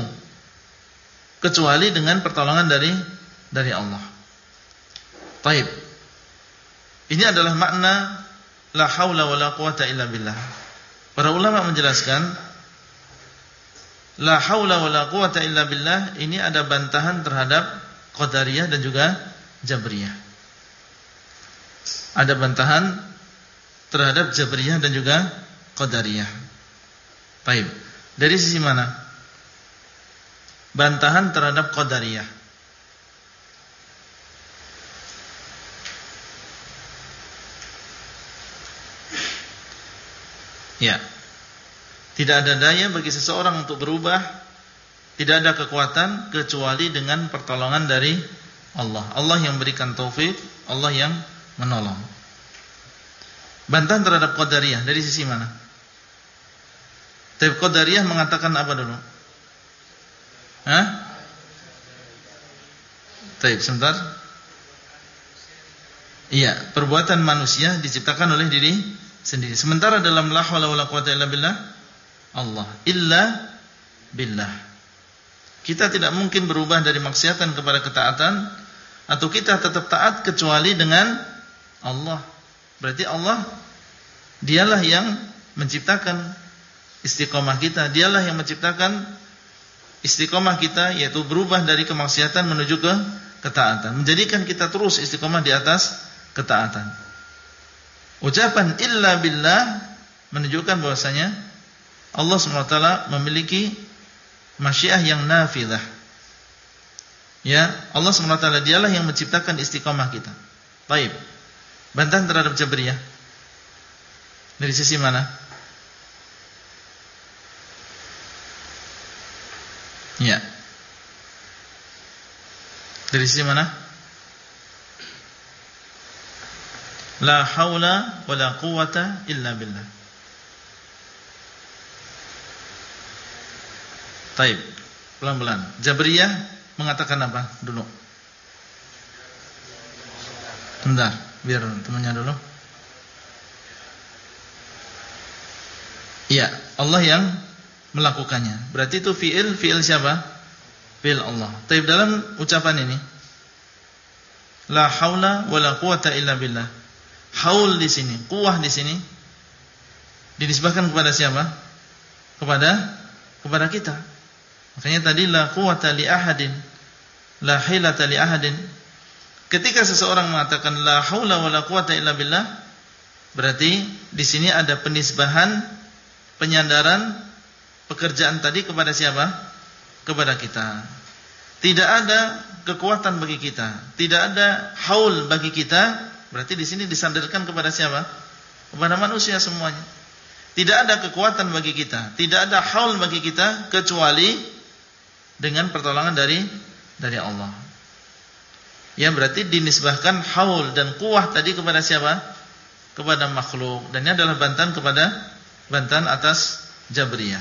kecuali dengan pertolongan dari Allah. Baik. Ini adalah makna la haula wala quwata illa billah. Para ulama menjelaskan la haula wala quwata illa billah ini ada bantahan terhadap Qadariyah dan juga Jabriyah. Ada bantahan terhadap Jabriyah dan juga Qadariyah. Baik. Dari sisi mana? Bantahan terhadap Qadariyah. Ya. Tidak ada daya bagi seseorang untuk berubah, tidak ada kekuatan kecuali dengan pertolongan dari Allah. Allah yang berikan taufik, Allah yang menolong. Bantahan terhadap Qadariyah dari sisi mana? Tapi Qadariyah mengatakan apa dulu? Baik, sebentar. Iya, perbuatan manusia diciptakan oleh diri sendiri. Sementara dalam la haula wala quwata illa billah, Allah illa billah. Kita tidak mungkin berubah dari maksiatan kepada ketaatan, atau kita tetap taat kecuali dengan Allah. Berarti Allah dialah yang menciptakan istiqomah kita, dialah yang menciptakan istiqomah kita, yaitu berubah dari kemaksiatan menuju ke ketaatan, menjadikan kita terus istiqomah di atas ketaatan. Ucapan illa billah menunjukkan bahwasanya Allah SWT memiliki masyiah yang nafidah. Ya, Allah SWT dialah yang menciptakan istiqomah kita. Baik. Bantahan terhadap Jabriyah dari sisi mana? Ya. Dari sisi mana? La haula wala quwata illa billah. Taib. Pelan-pelan. Jabriyah mengatakan apa dulu? Bentar, biar temannya dulu. Iya, Allah yang melakukannya. Berarti itu fi'il siapa? Fi'il Allah. Taib, dalam ucapan ini la haula wala quwata illa billah. Haul di sini, quwah di sini dinisbahkan kepada siapa? Kepada kita. Makanya tadi la quwata li ahadin, la hilata li ahadin. Ketika seseorang mengatakan la haula wala quwata illa billah, berarti di sini ada penisbahan, penyandaran pekerjaan tadi kepada siapa? Kepada kita. Tidak ada kekuatan bagi kita, tidak ada haul bagi kita, berarti di sini disandarkan kepada siapa? Kepada manusia semuanya. Tidak ada kekuatan bagi kita, tidak ada haul bagi kita kecuali dengan pertolongan dari Allah. Ya, berarti dinisbahkan haul dan kuwah tadi kepada siapa? Kepada makhluk. Dan ini adalah bantahan atas Jabriyah.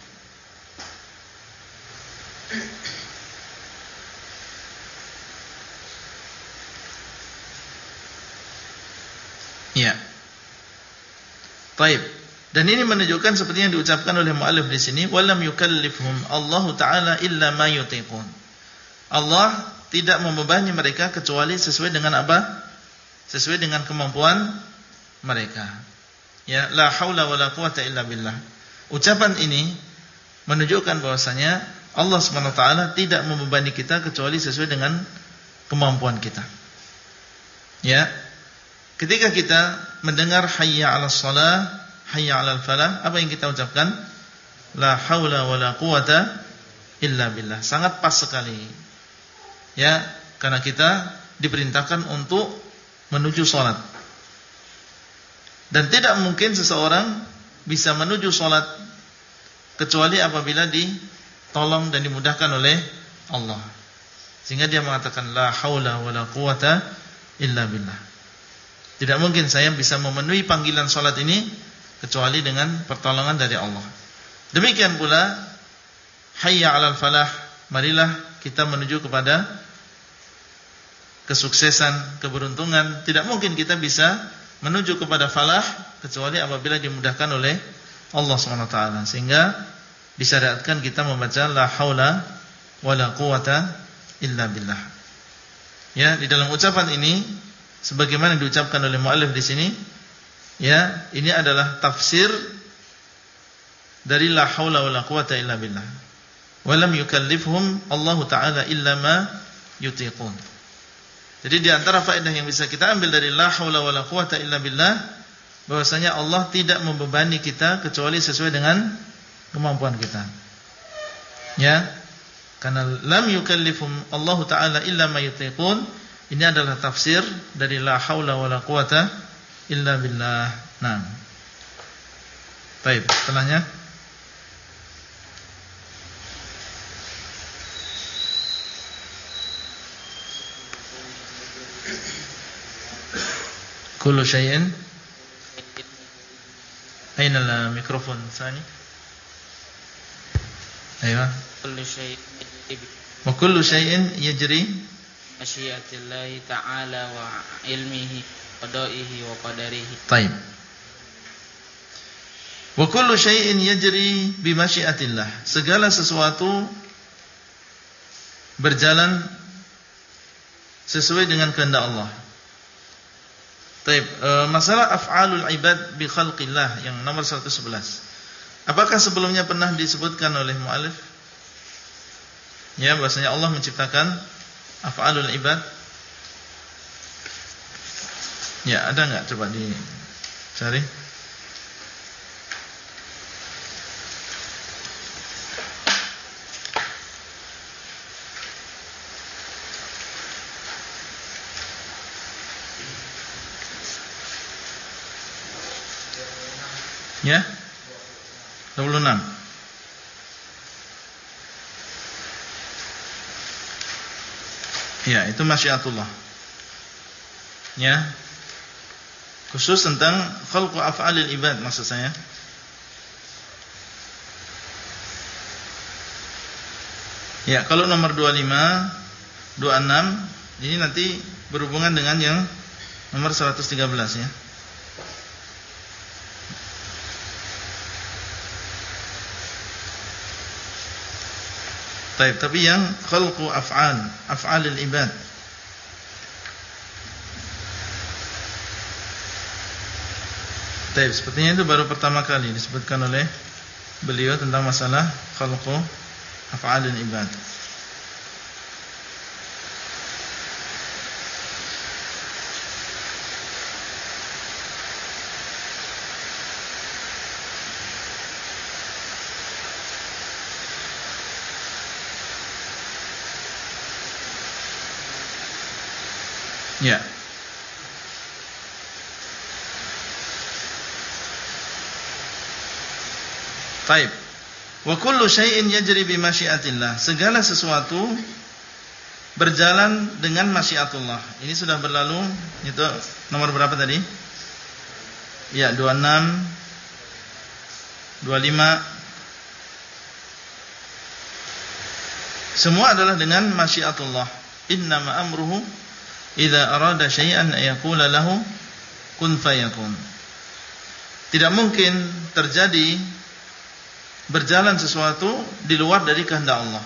Ya. Baik. Dan ini menunjukkan seperti yang diucapkan oleh muallif di sini, walam yukallifhum Allahu taala illa ma yutiqun. Allah tidak membebani mereka kecuali sesuai dengan apa? Sesuai dengan kemampuan mereka. Ya, la haula wala quwata illa billah. Ucapan ini menunjukkan bahwasanya Allah Subhanahu wa taala tidak membebani kita kecuali sesuai dengan kemampuan kita. Ya. Ketika kita mendengar hayya 'alas shalah, hayya 'alal falah, apa yang kita ucapkan? La haula wala quwata illa billah. Sangat pas sekali. Ya, karena kita diperintahkan untuk menuju salat. Dan tidak mungkin seseorang bisa menuju salat kecuali apabila ditolong dan dimudahkan oleh Allah. Sehingga dia mengatakan la haula wala quwata illa billah. Tidak mungkin saya bisa memenuhi panggilan salat ini kecuali dengan pertolongan dari Allah. Demikian pula hayya 'alal falah, marilah kita menuju kepada kesuksesan, keberuntungan. Tidak mungkin kita bisa menuju kepada falah kecuali apabila dimudahkan oleh Allah SWT. Sehingga disyariatkan kita membaca la haula wala quwata illa billah. Ya, di dalam ucapan ini sebagaimana diucapkan oleh muallif di sini, ya, ini adalah tafsir dari la haula wala quwata illa billah. Wa lam yukallifhum Allah taala illa ma yutiqun. Jadi di antara faedah yang bisa kita ambil dari la haula wala quwata illa billah, bahwasanya Allah tidak membebani kita kecuali sesuai dengan kemampuan kita. Ya, karena lam yukallifhum Allah taala illa ma yutiqun, ini adalah tafsir dari la haula wala quwata illa billah. Nah. Baik, setelahnya kullu syai'in. Aina al-mikrofon tsani? Aywa. Kullu syai'in Wa kullu syai'in yajri masyiatillahi ta'ala wa ilmihi qada'ihi wa qadarihi. Baik. Wa kullu syai'in yajri bi masyiatillah. Segala sesuatu berjalan sesuai dengan kehendak Allah. Baik, masalah af'alul ibad bi khalqillah yang nomor 111. Apakah sebelumnya pernah disebutkan oleh muallif? Ya, bahwasanya Allah menciptakan af'alul ibad. Ya, ada enggak, coba dicari. Ya, 26. Ya, itu masyiatullah. Ya, khusus tentang khalqu af'alil ibad maksud saya. Ya, kalau nomor 25, 26 ini nanti berhubungan dengan yang nomor 113 ya. Baik, tapi yang khalqu af'alil ibad. Baik, sepertinya itu baru pertama kali disebutkan oleh beliau tentang masalah khalqu af'alil ibad. Ya. Baik. Wa kullu syai'in yajri bi masyiatillah. Segala sesuatu berjalan dengan masyiatullah. Ini sudah berlalu, itu nomor berapa tadi? Ya, 26, 25. Semua adalah dengan masyiatullah. Innama amruhu idza arada syai'an yaqula lahu kun fayakun. Tidak mungkin terjadi berjalan sesuatu di luar dari kehendak Allah.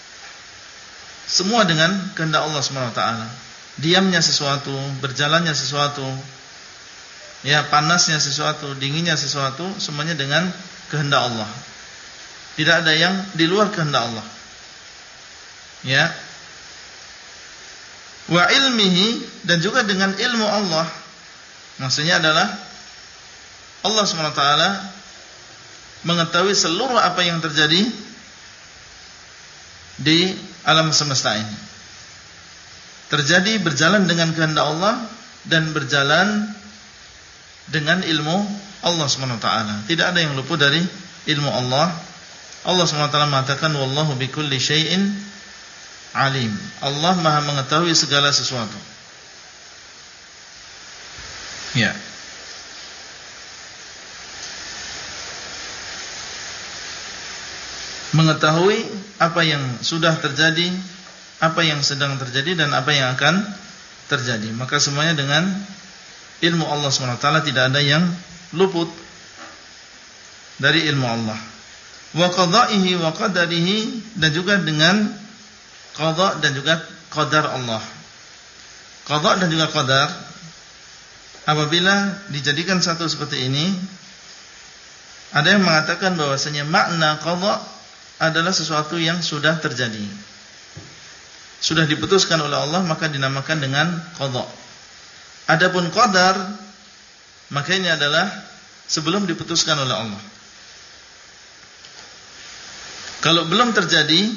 Semua dengan kehendak Allah SWT. Diamnya sesuatu, berjalannya sesuatu, ya, panasnya sesuatu, dinginnya sesuatu, semuanya dengan kehendak Allah. Tidak ada yang di luar kehendak Allah. Ya. Wa ilmihi, dan juga dengan ilmu Allah. Maksudnya adalah Allah SWT mengetahui seluruh apa yang terjadi di alam semesta ini. Terjadi berjalan dengan kehendak Allah dan berjalan dengan ilmu Allah SWT. Tidak ada yang luput dari ilmu Allah. Allah SWT mengatakan wallahu bikulli syai'in alim. Allah Maha mengetahui segala sesuatu. Ya. Mengetahui apa yang sudah terjadi, apa yang sedang terjadi, dan apa yang akan terjadi. Maka semuanya dengan ilmu Allah SWT. Tidak ada yang luput dari ilmu Allah. Wa qada'ihi wa qadarihi, dan juga dengan qada dan juga qadar Allah. Qada dan juga qadar apabila dijadikan satu seperti ini, ada yang mengatakan bahwasanya makna qadha adalah sesuatu yang sudah terjadi, sudah diputuskan oleh Allah, maka dinamakan dengan qadha. Adapun qadar, maka ini adalah sebelum diputuskan oleh Allah. Kalau belum terjadi,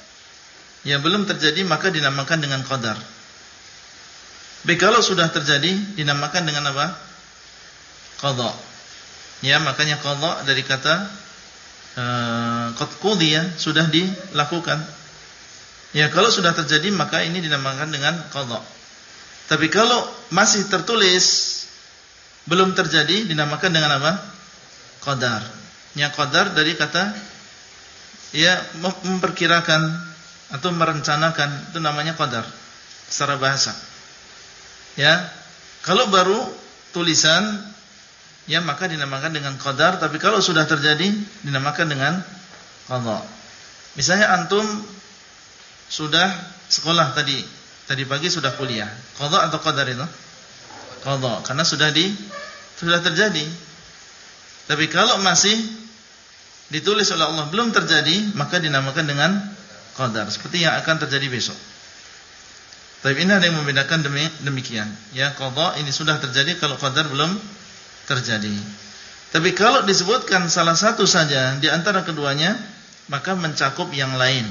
maka dinamakan dengan qadar. Baik, kalau sudah terjadi dinamakan dengan apa? Qadha. Ya, makanya qadha dari kata qad qudiya, sudah dilakukan. Ya, kalau sudah terjadi maka ini dinamakan dengan qadha. Tapi kalau masih tertulis belum terjadi dinamakan dengan apa? Qadar. Ya, qadar dari kata ya memperkirakan atau merencanakan, itu namanya qadar secara bahasa. Ya, kalau baru tulisan ya maka dinamakan dengan qadar, tapi kalau sudah terjadi dinamakan dengan qadha. Misalnya antum sudah sekolah tadi pagi sudah kuliah, qadha atau qadar itu? Qadha, karena sudah terjadi. Tapi kalau masih ditulis oleh Allah belum terjadi, maka dinamakan dengan qadar, seperti yang akan terjadi besok. Tapi ini ada yang membedakan demikian. Ya, qadha ini sudah terjadi, kalau qadar belum terjadi. Tapi kalau disebutkan salah satu saja di antara keduanya, maka mencakup yang lain.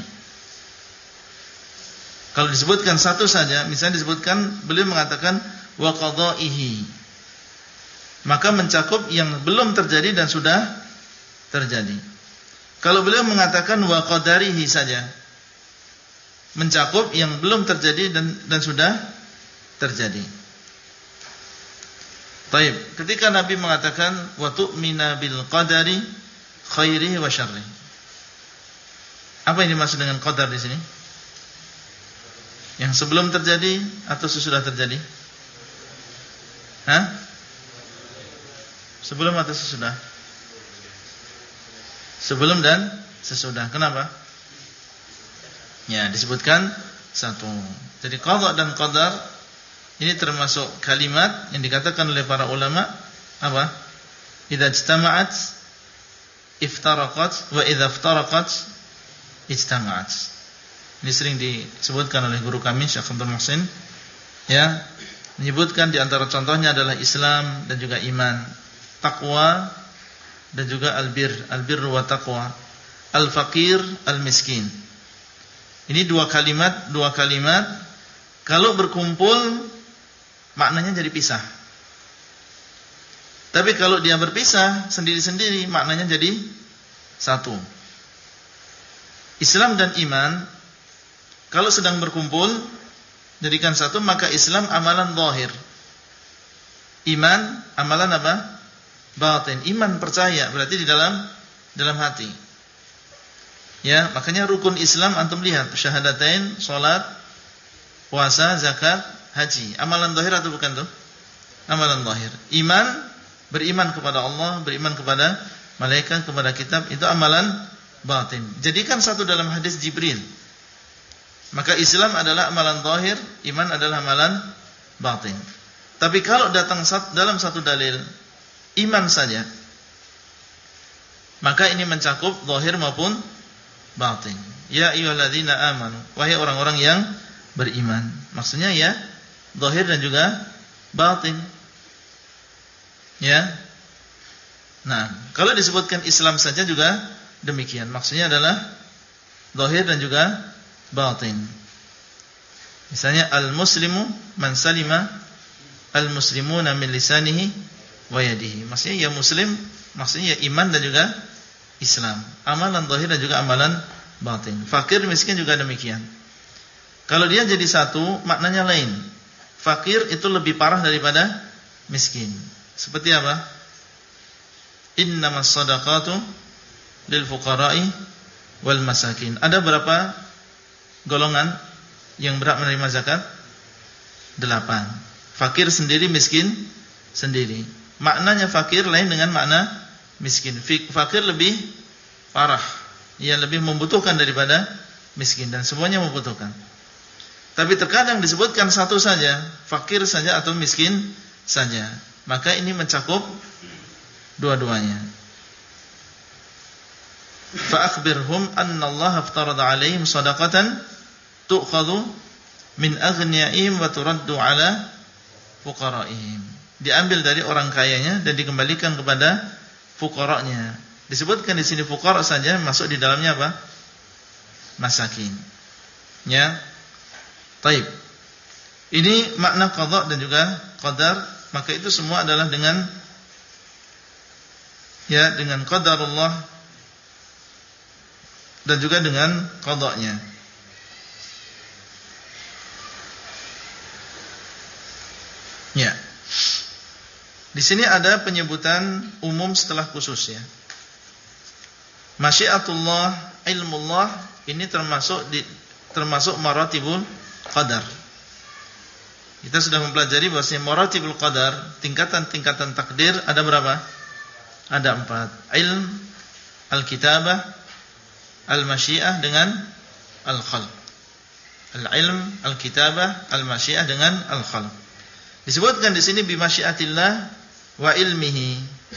Kalau disebutkan satu saja, misalnya disebutkan beliau mengatakan wa qadaihi, maka mencakup yang belum terjadi dan sudah terjadi. Kalau beliau mengatakan wa qadarihi saja, mencakup yang belum terjadi dan sudah terjadi. Baik, ketika Nabi mengatakan wa tu'mina bil qadari khairihi wa syarrihi, apa yang dimaksud dengan qadar di sini? Yang sebelum terjadi atau sesudah terjadi? Hah? Sebelum atau sesudah? Sebelum dan sesudah. Kenapa? Ya, disebutkan satu. Jadi qadha dan qadar ini termasuk kalimat yang dikatakan oleh para ulama apa? Idza ijtama'at iftaraqat wa idza iftaraqat ijtama'at. Ini sering disebutkan oleh guru kami Syekh Abdul Muhsin, ya, menyebutkan di antara contohnya adalah Islam dan juga iman, takwa dan juga albir wa taqwa, al-faqir, al-miskin. Ini dua kalimat kalau berkumpul maknanya jadi pisah. Tapi kalau dia berpisah sendiri-sendiri maknanya jadi satu. Islam dan iman kalau sedang berkumpul jadikan satu, maka Islam amalan zahir, iman amalan apa? Batin. Iman percaya berarti di dalam hati. Ya, makanya rukun Islam antum lihat, syahadatain, salat, puasa, zakat, haji. Amalan zahir atau bukan tuh? Amalan zahir. Iman, beriman kepada Allah, beriman kepada malaikat, kepada kitab, itu amalan batin. Jadikan satu dalam hadis Jibril. Maka Islam adalah amalan zahir, iman adalah amalan batin. Tapi kalau datang dalam satu dalil iman saja, maka ini mencakup zahir maupun batin. Ya ayyuhalladzina amanu, wahai orang-orang yang beriman. Maksudnya ya zahir dan juga batin. Ya. Nah, kalau disebutkan Islam saja juga demikian. Maksudnya adalah zahir dan juga batin. Misalnya al-muslimu man salima al-muslimuna min lisanihi wa yadihi. Maksudnya ya muslim, maksudnya ya iman dan juga Islam. Amalan zahir dan juga amalan batin. Fakir, miskin juga demikian. Kalau dia jadi satu, maknanya lain. Fakir itu lebih parah daripada miskin. Seperti apa? Innamas shadaqatu lil fuqara'i wal masakin. Ada berapa golongan yang berhak menerima zakat? 8. Fakir sendiri, miskin sendiri. Maknanya fakir lain dengan makna miskin. Fakir lebih parah, ia lebih membutuhkan daripada miskin, dan semuanya membutuhkan. Tapi terkadang disebutkan satu saja, fakir saja atau miskin saja. maka ini mencakup dua-duanya. Fa akhbirhum anna Allah aftarada 'alaihim shadaqatan tu'khadhu min aghniyaihim wa turaddu 'ala fuqara'ihim. Diambil dari orang kayanya dan dikembalikan kepada fuqara'nya. Disebutkan di sini fuqara' saja, masuk di dalamnya apa? Masakin. Ya. Taib. Ini makna qada dan juga qadar, maka itu semua adalah dengan qadarullah dan juga dengan qadanya. Ya. Di sini ada penyebutan umum setelah khusus ya. Masyiatullah, ilmullah ini termasuk maratibul qadar. Kita sudah mempelajari bahwasanya maratibul qadar, tingkatan-tingkatan takdir ada berapa? Ada 4. Ilm, al-kitabah, al-masyiah dengan al-khalq. Al-ilm, al-kitabah, al-masyiah dengan al-khalq. Disebutkan di sini bi masyiatillah wa ilmihi.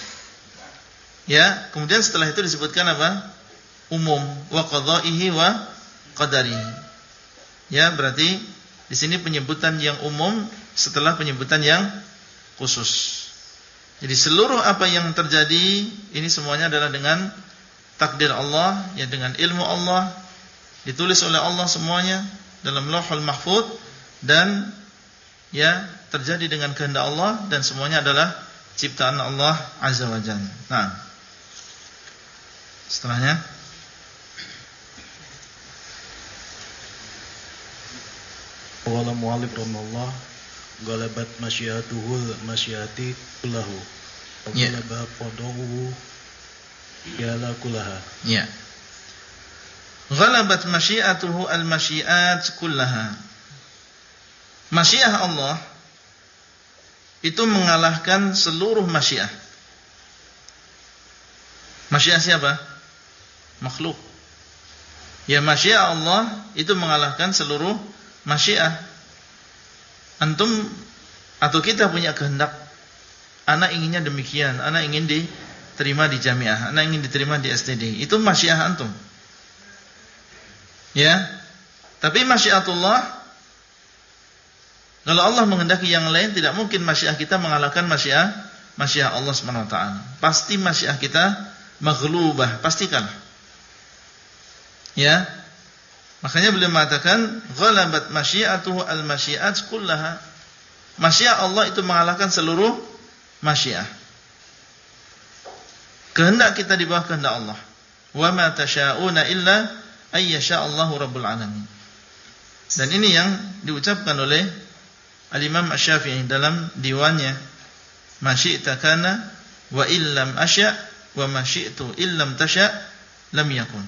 Ya, kemudian setelah itu disebutkan apa? Umum, wa qadaihi wa qadarihi. Ya, berarti di sini penyebutan yang umum setelah penyebutan yang khusus. Jadi seluruh apa yang terjadi ini semuanya adalah dengan takdir Allah, ya, dengan ilmu Allah, ditulis oleh Allah semuanya dalam Lauhul Mahfuz, dan ya terjadi dengan kehendak Allah, dan semuanya adalah ciptaan Allah Azza wa Jalla. Nah, setelahnya qala mu'allif rahimahullah ghalabat masyiatuhul masyiati kullahu wa ghalaba qadahu yala kullaha. Ya. Ghalabat masyiatuhu al-masyiat kullaha. Masyiah Allah itu mengalahkan seluruh masyiah. Masyiah siapa? Makhluk. Ya, masyiah Allah itu mengalahkan seluruh masyiah. Antum atau kita punya kehendak, anak inginnya demikian, anak ingin diterima di jamiah, anak ingin diterima di STD, itu masyiah antum. Ya. Tapi masyiatullah, kalau Allah menghendaki yang lain, tidak mungkin masyiah kita mengalahkan masyiah Allah Subhanahu wa taala. Pasti masyiah kita maghlubah, pastikan. Ya. Makanya beliau mengatakan ghalabat masyiatuhu al-masyiat kullaha. Masyiah Allah itu mengalahkan seluruh masyiah. Kehendak kita di bawah kehendak Allah. Wa ma tasyauna illa ay yasha'allahu rabbul alamin. Dan ini yang diucapkan oleh Al-Imam Asy-Syafi'i dalam diwannya, ma syi'ta kana wa illam asya' wa ma syi'tu illam tasya' lam yakun.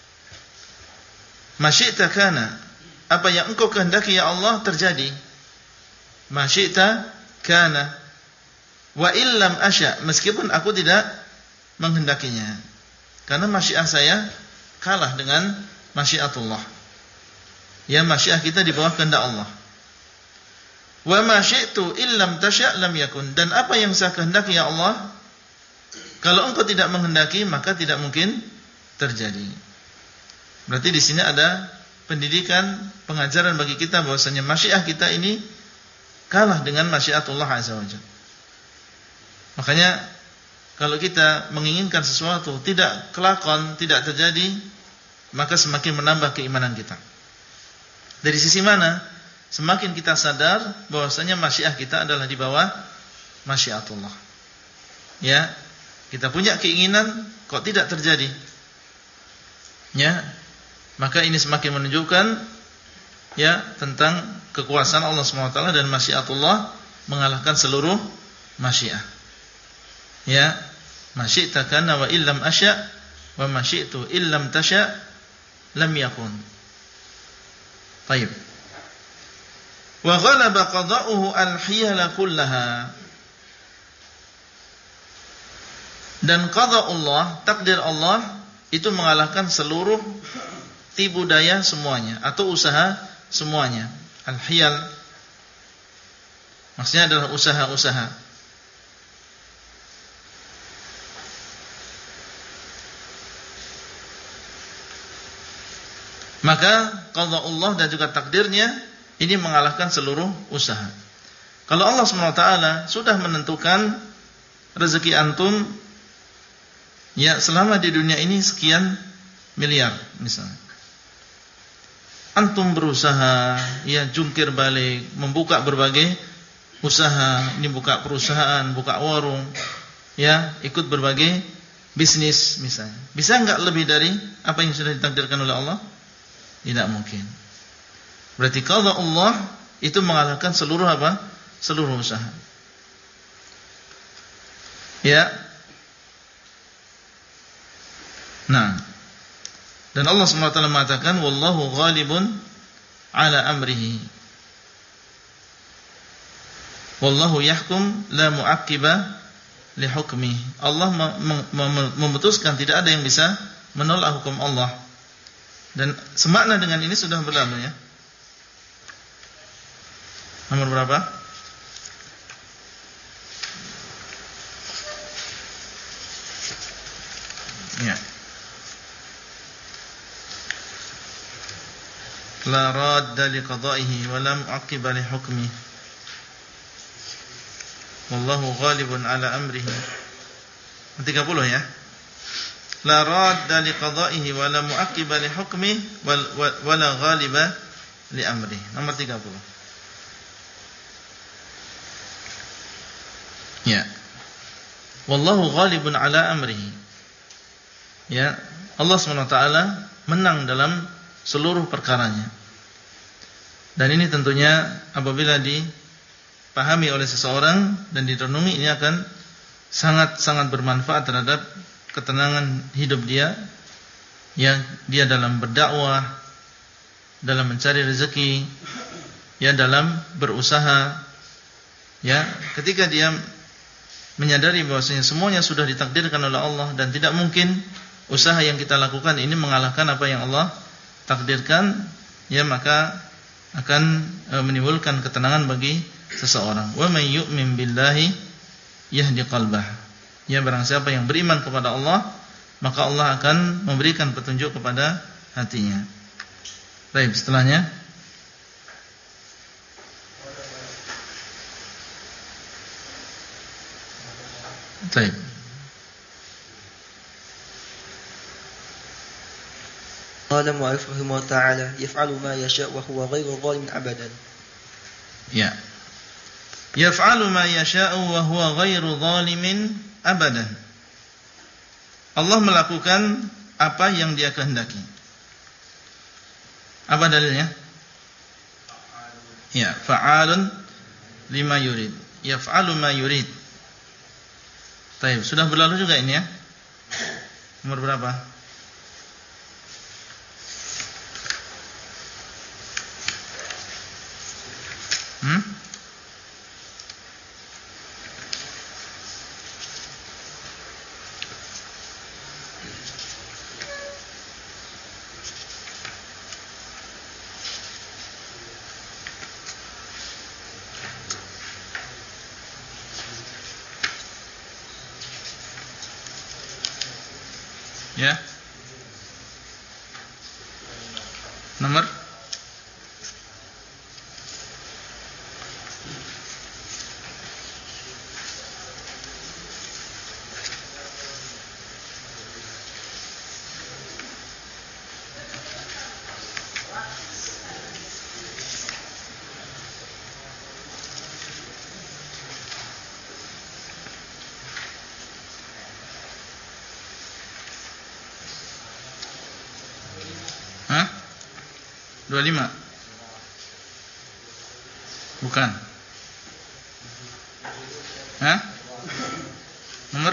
Ma syi'ta kana, apa yang engkau kehendaki ya Allah terjadi. Ma syi'ta kana wa illam asya', meskipun aku tidak menghendakinya. Karena masyiah saya kalah dengan masyiatullah. Ya, masyiah kita di bawah kehendak Allah. Wa ma syi'tu illam tasya' lam yakun, dan apa yang saya kehendaki ya Allah, kalau engkau tidak menghendaki maka tidak mungkin terjadi. Berarti di sini ada pendidikan, pengajaran bagi kita bahwasanya masyiah kita ini kalah dengan masyiatullah Azza wa Jalla. Makanya kalau kita menginginkan sesuatu tidak kelakon, tidak terjadi, maka semakin menambah keimanan kita. Dari sisi mana? Semakin kita sadar bahwasanya masyiah kita adalah di bawah masyiatullah. Ya, kita punya keinginan kok tidak terjadi. Ya, maka ini semakin menunjukkan ya tentang kekuasaan Allah SWT dan masyiatullah mengalahkan seluruh masyiah. Ya, masyi'ta kana wa illam asya' wa masyi'tu illam tasya' lam yakun. Baik. Wa ghalaba qada'uhu al-hiyala kullaha. Dan qada Allah, takdir Allah itu mengalahkan seluruh tipu daya semuanya atau usaha semuanya. Al-hiyal maksudnya adalah usaha-usaha. maka qada Allah dan juga takdirnya ini mengalahkan seluruh usaha. Kalau Allah SWT sudah menentukan rezeki antum ya selama di dunia ini sekian miliar misalnya, antum berusaha ya jungkir balik, membuka berbagai usaha, ini buka perusahaan, buka warung, ya ikut berbagai bisnis misalnya, bisa enggak lebih dari apa yang sudah ditakdirkan oleh Allah? Tidak mungkin. Berarti qada Allah itu mengalahkan seluruh apa? Seluruh usaha. Ya. Nah, dan Allah SWT mengatakan wallahu ghalibun ala amrihi. Wallahu yahkum la mu'aqqiba li hukmi. Allah memutuskan, tidak ada yang bisa menolak hukum Allah. Dan semakna dengan ini sudah berlalu ya. Nomor berapa? Ya. La radda li qada'ihi wa la mu'aqqiba li hukmihi. Wallahu ghalibun ala amrihi. 30 ya. La radda li qada'ihi wa la mu'aqqiba li hukmihi wa la ghaliba li amrihi. Nomor 30. Ya. Wallahu ghalibun ala amrihi. Ya, Allah SWT menang dalam seluruh perkaranya. Dan ini tentunya apabila dipahami oleh seseorang dan direnungi, ini akan sangat-sangat bermanfaat terhadap ketenangan hidup dia, yang dia dalam berdakwah, dalam mencari rezeki, ya dalam berusaha, ya ketika dia menyadari bahwasanya semuanya sudah ditakdirkan oleh Allah dan tidak mungkin usaha yang kita lakukan ini mengalahkan apa yang Allah takdirkan, ya maka akan menimbulkan ketenangan bagi seseorang. Wa may yu'min billahi yahdi qalbah. Ya, barang siapa yang beriman kepada Allah, maka Allah akan memberikan petunjuk kepada hatinya. Baik, setelahnya baik. قال المؤلف رحمه الله تعالى يفعل ما يشاء وهو غير ظالم أبدا. Ya. Yaf'alu ma yasha'u wa huwa ghairu zalimin abadan. Allah melakukan apa yang Dia kehendaki. Apa dalilnya? Ya, fa'alun lima yurid. Yaf'alu ma yurid. Baik, sudah berlalu juga ini ya. Nomor berapa? Ya. Nomor Hah? 25. Bukan. Hah? Nomor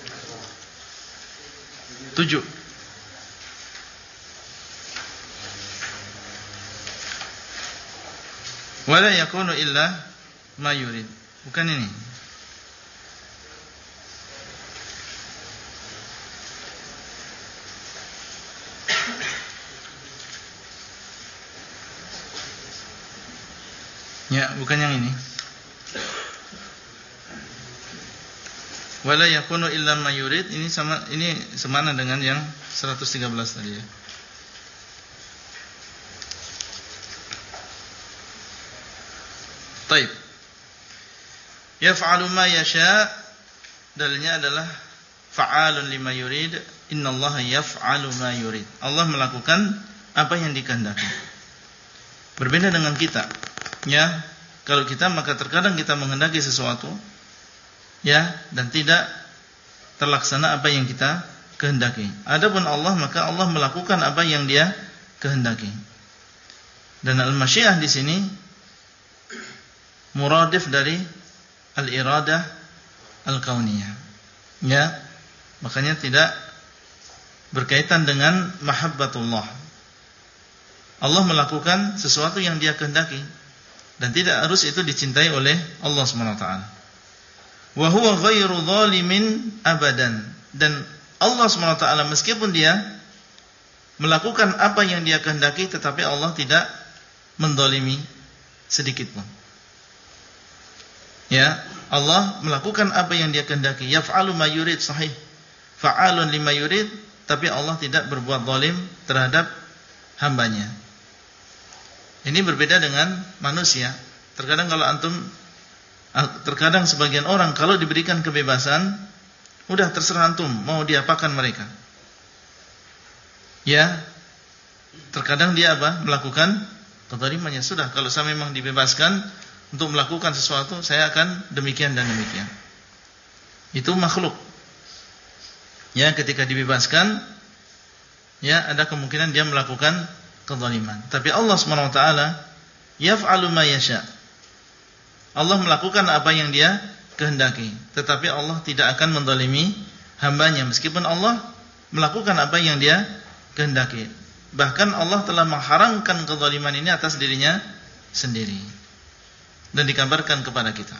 7. Wala yakunu illa ma yurid. Bukan ini. Ya, bukan yang ini. Wala yakunu illa ma yurid, ini sama, ini semana dengan yang 113 tadi ya. Taib. Yaf'alu ma yasha, dalilnya adalah fa'alun lima yurid. Innallaha yaf'alu ma yurid. Allah melakukan apa yang dikehendaki. Berbeda dengan kita. Ya, kalau kita maka terkadang kita menghendaki sesuatu, ya, dan tidak terlaksana apa yang kita kehendaki. Adapun Allah, maka Allah melakukan apa yang Dia kehendaki. Dan al-masyiah di sini muradif dari al-iradah al-kauniyah. Ya, makanya tidak berkaitan dengan mahabbatullah. Allah melakukan sesuatu yang Dia kehendaki dan tidak harus itu dicintai oleh Allah Subhanahu wa taala. Wa huwa ghairu zalimin abadan, dan Allah Subhanahu wa taala meskipun Dia melakukan apa yang Dia kehendaki, tetapi Allah tidak mendolimi sedikit pun. Ya, Allah melakukan apa yang Dia kehendaki. Yaf'alu ma yurid, sahih. Fa'alun lima yurid, tapi Allah tidak berbuat zalim terhadap hambanya. Ini berbeda dengan manusia. Terkadang sebagian orang kalau diberikan kebebasan, udah terserah antum mau diapakan mereka. Ya, terkadang dia melakukan kezalimannya. Sudah, kalau saya memang dibebaskan untuk melakukan sesuatu, saya akan demikian dan demikian. Itu makhluk. Ya, ketika dibebaskan, ya, ada kemungkinan dia melakukan kezaliman. Tapi Allah Subhanahu wa taala yaf'alu ma yasha. Allah melakukan apa yang Dia kehendaki, tetapi Allah tidak akan menzalimi hambanya meskipun Allah melakukan apa yang Dia kehendaki. Bahkan Allah telah mengharamkan kezaliman ini atas dirinya sendiri. Dan dikabarkan kepada kita,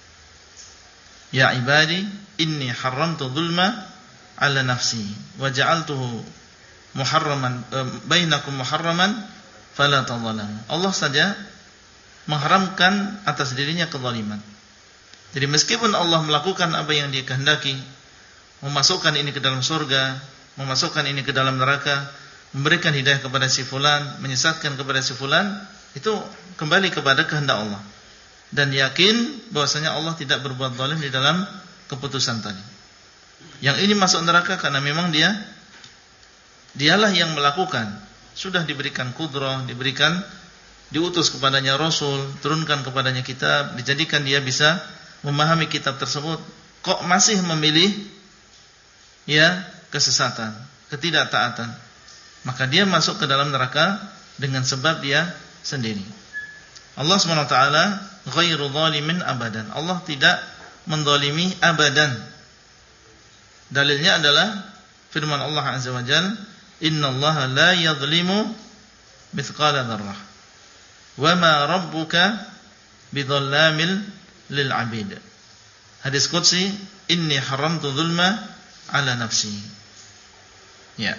ya ibadi inni haramtu dzulma ala nafsi wa ja'altuhu muharraman bainakum muharraman fala tadzalamu. Allah saja mengharamkan atas dirinya kezaliman. Jadi meskipun Allah melakukan apa yang Dia kehendaki, memasukkan ini ke dalam surga, memasukkan ini ke dalam neraka, memberikan hidayah kepada si fulan, menyesatkan kepada si fulan, itu kembali kepada kehendak Allah. Dan yakin bahwasanya Allah tidak berbuat zalim di dalam keputusan tadi. Yang ini masuk neraka karena memang dialah yang melakukan. Sudah diberikan kudrah, diutus kepadanya Rasul, turunkan kepadanya kitab, dijadikan dia bisa memahami kitab tersebut, kok masih memilih ya kesesatan, ketidaktaatan, maka dia masuk ke dalam neraka dengan sebab dia sendiri. Allah SWT ghairu zalimin abadan. Allah tidak menzalimi abadan. Dalilnya adalah firman Allah Azza wa Jalla, innallaha la yadhlimu mithqala dzarrah wa ma rabbuka bidhallamil lil 'abid. Hadis qudsi, inni haramtu dzulma ala nafsi. Ya.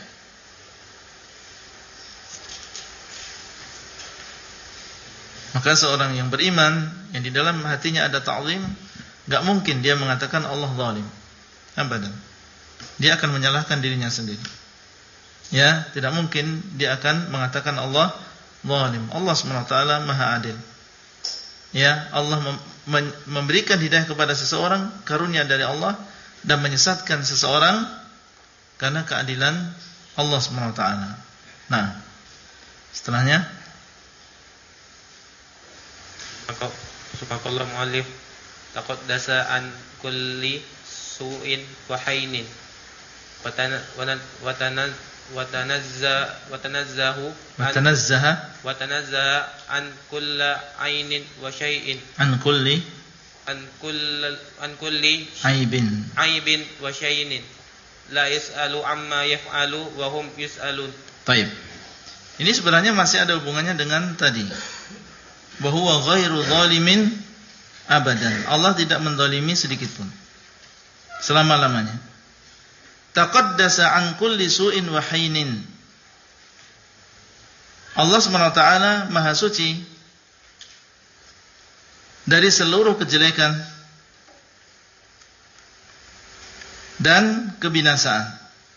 Maka seorang yang beriman, yang di dalam hatinya ada ta'zim, enggak mungkin dia mengatakan Allah zalim. Abadan. Dia akan menyalahkan dirinya sendiri. Ya, tidak mungkin dia akan mengatakan Allah zalim. Allah SWT Maha Adil. Ya, Allah memberikan hidayah kepada seseorang, karunia dari Allah, dan menyesatkan seseorang karena keadilan Allah SWT. Nah, setelahnya Subhanallah mu'allif taqaddasa an kulli su'in wa haynin wa tanazzaha an kulli aynin wa shay'in an kulli aibin wa shay'in la yas'alu amma yaf'alu wa hum yus'alun. Baik. Ini sebenarnya masih ada hubungannya dengan tadi. Bahwa ghairu zalimin abadan. Allah tidak menzalimi sedikit pun selama-lamanya. Taqaddasa an kulli su'in wa haynin. Allah SWT Maha suci dari seluruh kejelekan dan kebinasaan.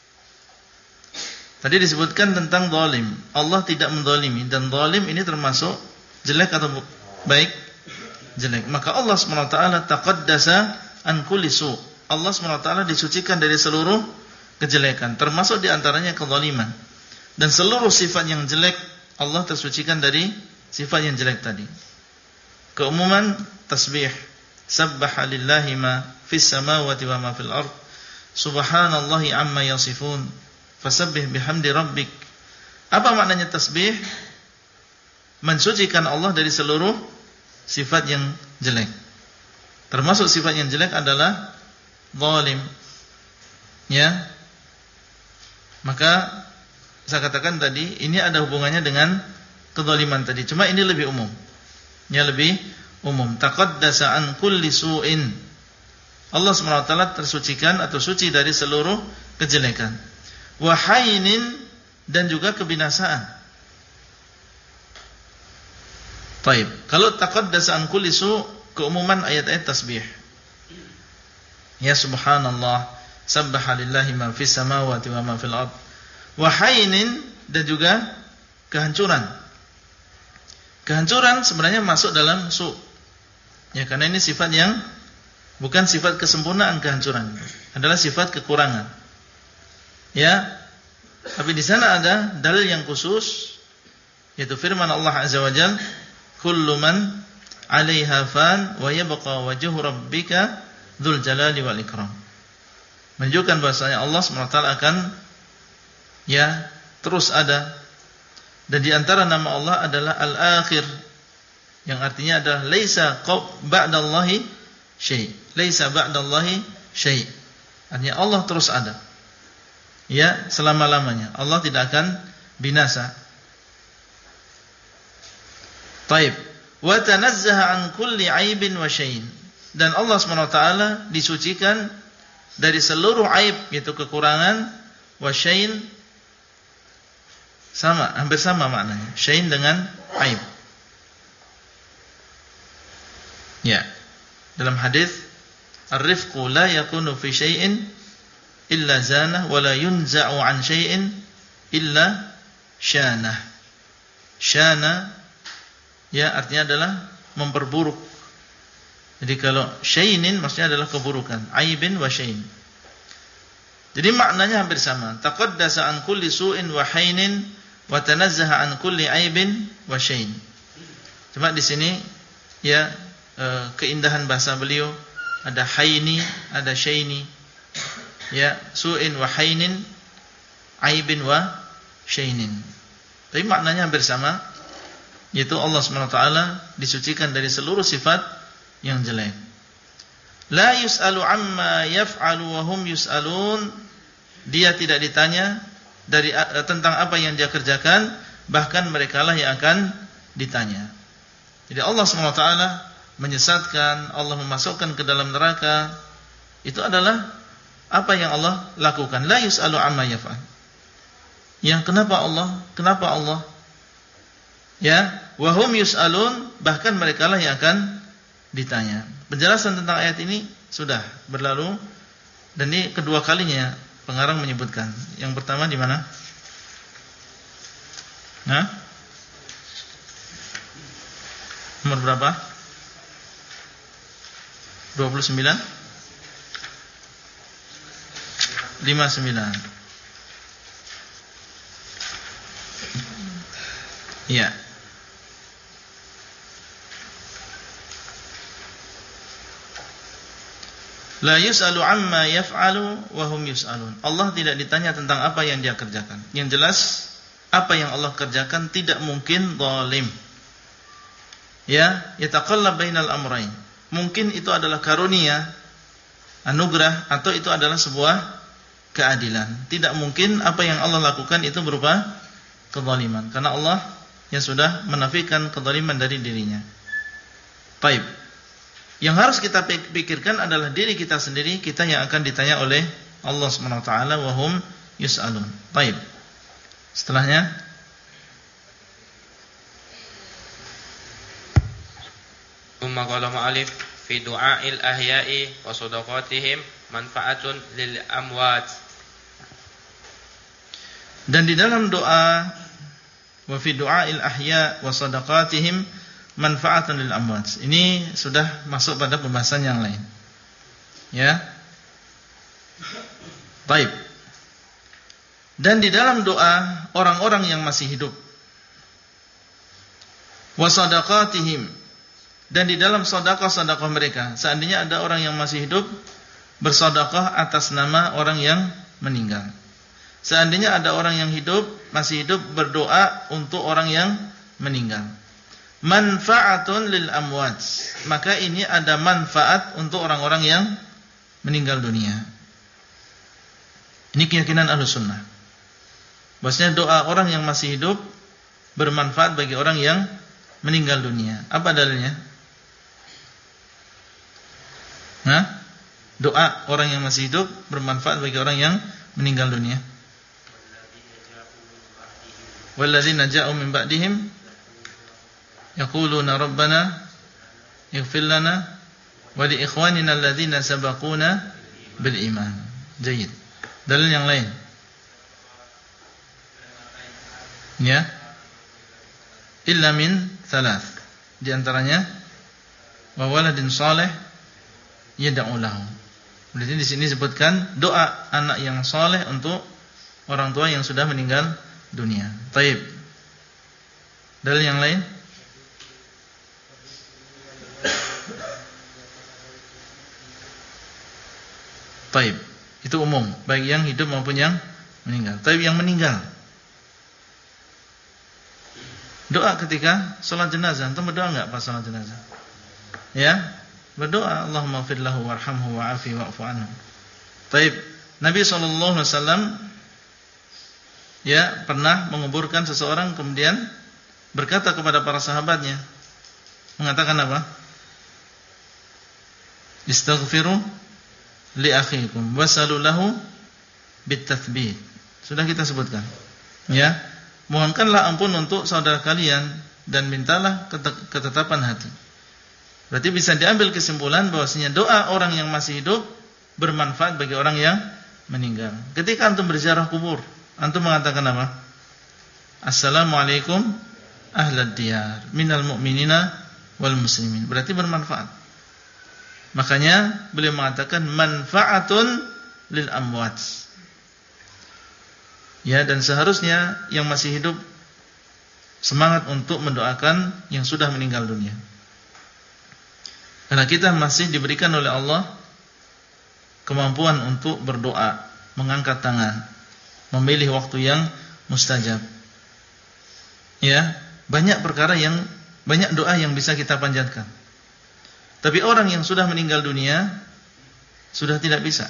Tadi disebutkan tentang zalim. Allah tidak menzalimi, dan zalim ini termasuk jelek atau baik? jelek. Maka Allah SWT taqaddasa an kulli su'. Allah SWT disucikan dari seluruh kejelekan, termasuk diantaranya kezaliman. Dan seluruh sifat yang jelek Allah tersucikan dari sifat yang jelek tadi. Keumuman tasbih, sabbaha lillahi ma fis samawati wa ma fil ard, subhanallahi amma yasifun, fasabbih bihamdi rabbik. Apa maknanya tasbih? Mensucikan Allah dari seluruh sifat yang jelek. Termasuk sifat yang jelek adalah zalim. Ya. Maka saya katakan tadi ini ada hubungannya dengan kezaliman tadi. Cuma ini lebih umum. Ya, lebih umum. Taqaddasa an kulli su'in. Allah SWT tersucikan atau suci dari seluruh kejelekan. Wa hainin, dan juga kebinasaan. Baik, kalau taqaddasa an kulli su', keumuman ayat-ayat tasbih. Ya subhanallah, sabbaha lillahi ma fis samawati wa ma fil ard. Wa hainin, dan juga kehancuran. Kehancuran sebenarnya masuk dalam su'. Ya, karena ini sifat yang bukan sifat kesempurnaan, kehancuran. Adalah sifat kekurangan. Ya. Tapi di sana ada dalil yang khusus, yaitu firman Allah Azza wa Jalla, kullu man 'alaiha fan wa yabqa wajhu rabbika dzul jalali wal ikram. Menunjukkan bahwasanya Allah SWT akan ya terus ada, dan di antara nama Allah adalah Al-Akhir, yang artinya adalah laisa ba'dallahi syai'. Laisa ba'dallahi syai'. Artinya Allah terus ada. Ya, selama-lamanya. Allah tidak akan binasa. Taib. Wa tanazzaha an kulli aibin wa syai'in. Dan Allah SWT disucikan dari seluruh aib, yaitu kekurangan, wa syai'in, sama, hampir sama maknanya. Syai'in dengan aib. Ya. Dalam hadis, ar-rifqu la yakunu fi syai'in illa zanah wa la yunza'u an syai'in illa syanah. Syana ya artinya adalah memperburuk. Jadi kalau syai'in maksudnya adalah keburukan, aibin wa syai'in. Jadi maknanya hampir sama. Taqaddasa an kulli su'in wa hainin wa tanazzaha an kulli aibin wa syai'in. Cuma di sini ya keindahan bahasa beliau, ada haini, ada syaini. Ya, su'in wa hainin, aibin wa syainin. Tapi maknanya hampir sama, yaitu Allah SWT disucikan dari seluruh sifat yang jelek. La yus'alu amma yaf'alu wa hum yus'alun. Dia tidak ditanya dari tentang apa yang dia kerjakan, bahkan merekalah yang akan ditanya. Jadi Allah SWT menyesatkan, Allah memasukkan ke dalam neraka, itu adalah apa yang Allah lakukan. La yus'alu amma yaf'al. Yang kenapa Allah? Ya, wa hum yus'alun, bahkan merekalah yang akan ditanya. Penjelasan tentang ayat ini sudah berlalu, dan ini kedua kalinya pengarang menyebutkan. Yang pertama di mana? Nah? Nomor berapa? 29? 59. Ya. La yus'alu amma yaf'alu wa hum yus'alun. Allah tidak ditanya tentang apa yang dia kerjakan. Yang jelas apa yang Allah kerjakan tidak mungkin zalim. Ya, yataqallab bainal amrayn. Mungkin itu adalah karunia, anugerah, atau itu adalah sebuah keadilan. Tidak mungkin apa yang Allah lakukan itu berupa kezaliman, karena Allah yang sudah menafikan kezaliman dari dirinya. Baik. Yang harus kita pikirkan adalah diri kita sendiri, kita yang akan ditanya oleh Allah SWT, wa hum yus'alun. Baik. Setelahnya Umma qala ma'alif fi du'a'il ahya'i wa sadaqatihim manfaatun lil amwat. Dan di dalam doa wa fi du'a'il ahya wa sadaqatihim manfaatan lil amwat. Ini sudah masuk pada pembahasan yang lain. Ya. Baik. Dan di dalam doa orang-orang yang masih hidup, wa sadaqatihim, dan di dalam sedekah-sedekah mereka, seandainya ada orang yang masih hidup bersedekah atas nama orang yang meninggal. Seandainya ada orang yang masih hidup berdoa untuk orang yang meninggal. Manfaatun lil amwat, maka ini ada manfaat untuk orang-orang yang meninggal dunia. Ini keyakinan Ahlussunnah. Bahwasanya doa orang yang masih hidup bermanfaat bagi orang yang meninggal dunia. Apa dalilnya? Doa orang yang masih hidup bermanfaat bagi orang yang meninggal dunia. Wallazina ja'u min ba'dihim yaquluna rabbana ighfir lana wa li ikhwanina alladzina sabaquna bil iman. Jayyid. Dalil yang lain. Ya. Illa min thalath. Di antaranya wa waladin salih yad'u lahu. Berarti di sini disebutkan doa anak yang saleh untuk orang tua yang sudah meninggal dunia. Taib. Dalil yang lain? Taib. Itu umum, baik yang hidup maupun yang meninggal. Taib yang meninggal. Doa ketika salat jenazah, antum berdoa enggak pas salat jenazah? Ya, berdoa Allahumma ighfir lahu warhamhu wa'afi wa'fu anhu. Taib. Nabi SAW ya pernah menguburkan seseorang, kemudian berkata kepada para sahabatnya, mengatakan apa? Istaghfiru li akhikum wasalu lahu bitathbit. Sudah kita sebutkan. Ya, mohonkanlah ampun untuk saudara kalian dan mintalah ketetapan hati. Berarti bisa diambil kesimpulan bahwasanya doa orang yang masih hidup bermanfaat bagi orang yang meninggal. Ketika antum berziarah kubur, antum mengatakan apa? Assalamualaikum ahlad diyar minal mu'minina wal muslimin. Berarti bermanfaat. Makanya beliau mengatakan manfaatun lil amwat. Ya, dan seharusnya yang masih hidup semangat untuk mendoakan yang sudah meninggal dunia. Karena kita masih diberikan oleh Allah kemampuan untuk berdoa, mengangkat tangan, memilih waktu yang mustajab. Ya, banyak doa yang bisa kita panjatkan. Tapi orang yang sudah meninggal dunia sudah tidak bisa.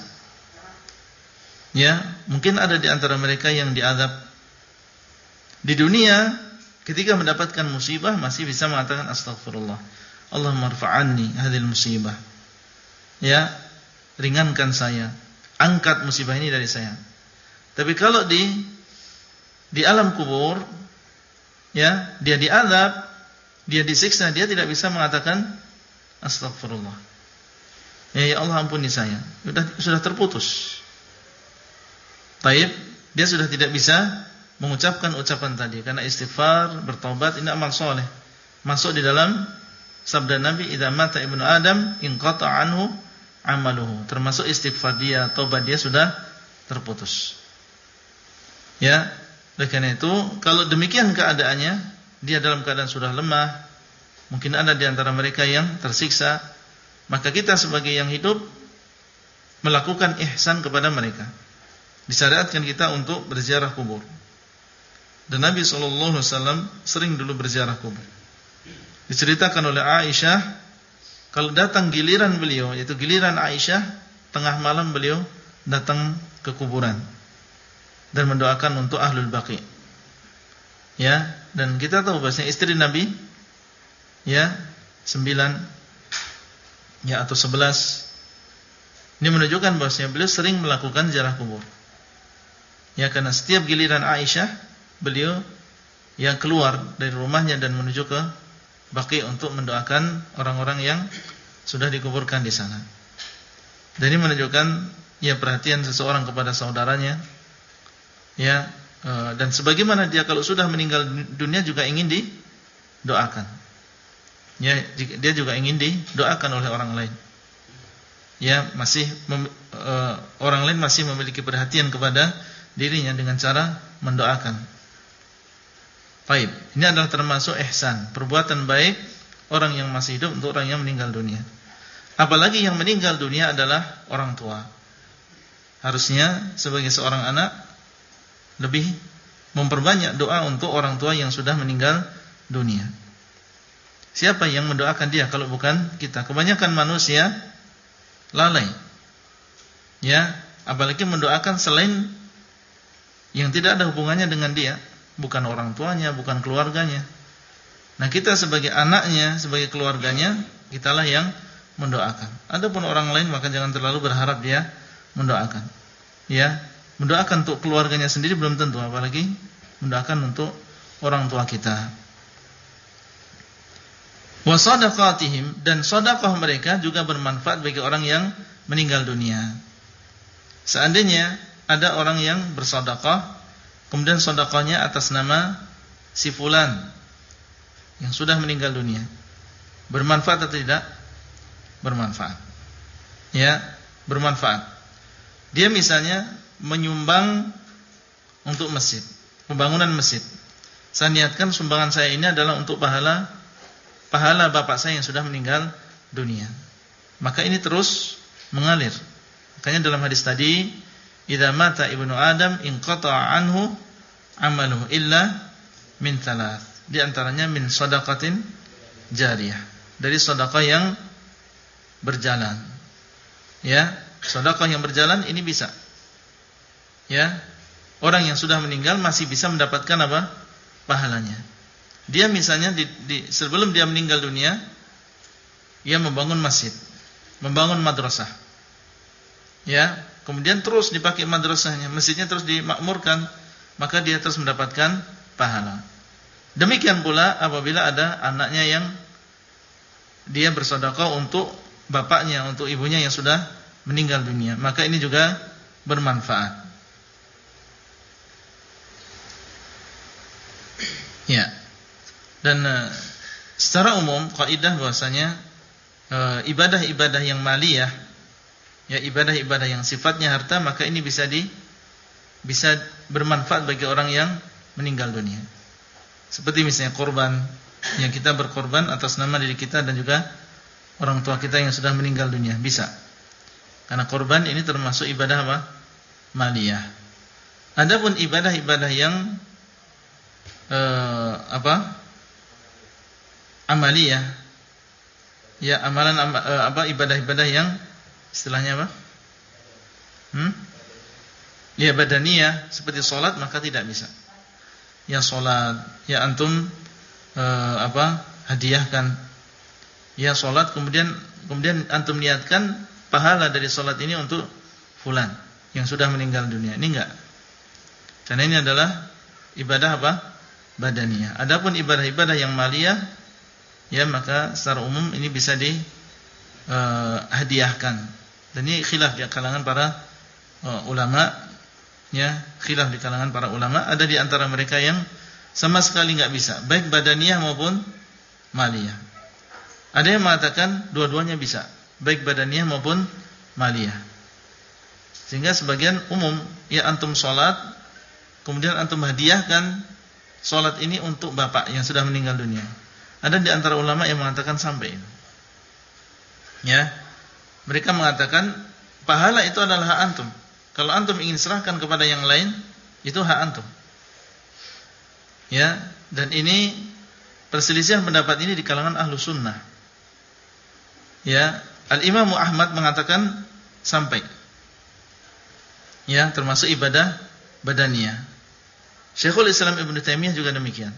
Ya, mungkin ada di antara mereka yang diazab di dunia, ketika mendapatkan musibah masih bisa mengatakan astagfirullah, Allahumma rfa'anni hadhil musibah. Ya, ringankan saya, angkat musibah ini dari saya. Tapi kalau di alam kubur, ya, dia diazab, dia disiksa, dia tidak bisa mengatakan astagfirullah. Ya Allah ampuni saya. Sudah terputus. Taib, dia sudah tidak bisa mengucapkan ucapan tadi karena istighfar, bertobat ini amal soleh. Masuk di dalam sabda Nabi, idza mata ibnu Adam inqata'a anhu amaluhu. Termasuk istighfar dia, tobat dia sudah terputus. Ya, oleh karena itu kalau demikian keadaannya, dia dalam keadaan sudah lemah, mungkin ada di antara mereka yang tersiksa, maka kita sebagai yang hidup melakukan ihsan kepada mereka. Disyariatkan kita untuk berziarah kubur. Dan Nabi SAW sering dulu berziarah kubur. Diceritakan oleh Aisyah, kalau datang giliran beliau, yaitu giliran Aisyah, tengah malam beliau datang ke kuburan dan mendoakan untuk ahlul baqi. Ya, dan kita tahu bahasanya istri Nabi, ya, 9 ya atau 11. Ini menunjukkan bahwasanya beliau sering melakukan ziarah kubur. Ya, karena setiap giliran Aisyah, beliau yang keluar dari rumahnya dan menuju ke Baqi untuk mendoakan orang-orang yang sudah dikuburkan di sana. Dan ini menunjukkan ya perhatian seseorang kepada saudaranya. Ya, dan sebagaimana dia kalau sudah meninggal dunia juga ingin didoakan. Ya, dia juga ingin didoakan oleh orang lain. Ya, orang lain masih memiliki perhatian kepada dirinya dengan cara mendoakan. Baik, ini adalah termasuk ihsan, perbuatan baik orang yang masih hidup untuk orang yang meninggal dunia. Apalagi yang meninggal dunia adalah orang tua. Harusnya sebagai seorang anak lebih memperbanyak doa untuk orang tua yang sudah meninggal dunia. Siapa yang mendoakan dia kalau bukan kita? Kebanyakan manusia lalai. Ya, apalagi mendoakan selain yang tidak ada hubungannya dengan dia, bukan orang tuanya, bukan keluarganya. Nah, kita sebagai anaknya, sebagai keluarganya, kitalah yang mendoakan. Adapun orang lain maka jangan terlalu berharap dia mendoakan. Ya, mendoakan untuk keluarganya sendiri belum tentu, apalagi mendoakan untuk orang tua kita. Wa shadaqatihim, dan sedekah mereka juga bermanfaat bagi orang yang meninggal dunia. Seandainya ada orang yang bersedekah, kemudian sedekahnya atas nama si fulan yang sudah meninggal dunia, bermanfaat atau tidak? Bermanfaat. Ya, bermanfaat. Dia misalnya menyumbang untuk masjid, pembangunan masjid. Saya niatkan sumbangan saya ini adalah untuk pahala bapak saya yang sudah meninggal dunia. Maka ini terus mengalir. Makanya dalam hadis tadi, idza mata ibnu Adam inqata'a anhu amaluhu illa min thalath. Di antaranya min shadaqatin jariyah, dari sedekah yang berjalan. Ya, sedekah yang berjalan ini bisa. Ya, orang yang sudah meninggal masih bisa mendapatkan apa? Pahalanya. Dia misalnya sebelum dia meninggal dunia, ia membangun masjid, membangun madrasah. Ya, kemudian terus dipakai madrasahnya, masjidnya terus dimakmurkan, maka dia terus mendapatkan pahala. Demikian pula apabila ada anaknya yang dia bersedekah untuk bapaknya, untuk ibunya yang sudah meninggal dunia, maka ini juga bermanfaat. Ya. Dan secara umum kaidah bahwasanya ibadah-ibadah yang maliyah, ya ibadah-ibadah yang sifatnya harta, maka ini bisa bermanfaat bagi orang yang meninggal dunia. Seperti misalnya korban, yang kita berkorban atas nama diri kita dan juga orang tua kita yang sudah meninggal dunia, bisa. Karena korban ini termasuk ibadah apa? Maliyah. Adapun ibadah-ibadah yang amaliyah, ya amalan ibadah-ibadah yang istilahnya apa? Ya badaniyah seperti salat, maka tidak bisa. Ya salat, ya antum hadiahkan. Ya salat, kemudian antum niatkan pahala dari salat ini untuk fulan yang sudah meninggal dunia. Ini enggak. Karena ini adalah ibadah apa? Badaniyah. Adapun ibadah-ibadah yang maliyah, ya maka secara umum ini bisa dihadiahkan. Dan ini khilaf di kalangan para ulama, ya, khilaf di kalangan para ulama. Ada di antara mereka yang sama sekali enggak bisa, baik badaniyah maupun maliyah. Ada yang mengatakan dua-duanya bisa, baik badaniyah maupun maliyah. Sehingga sebagian umum, ya antum salat, kemudian antum hadiahkan salat ini untuk bapak yang sudah meninggal dunia. Ada di antara ulama yang mengatakan sampai ini. Ya. Mereka mengatakan pahala itu adalah hak antum. Kalau antum ingin serahkan kepada yang lain, itu hak antum. Ya, dan ini perselisihan pendapat ini di kalangan ahlu sunnah. Ya, Al-Imam Ahmad mengatakan sampai. Ya, termasuk ibadah badaniyah. Syekhul Islam Ibnu Taimiyah juga demikian.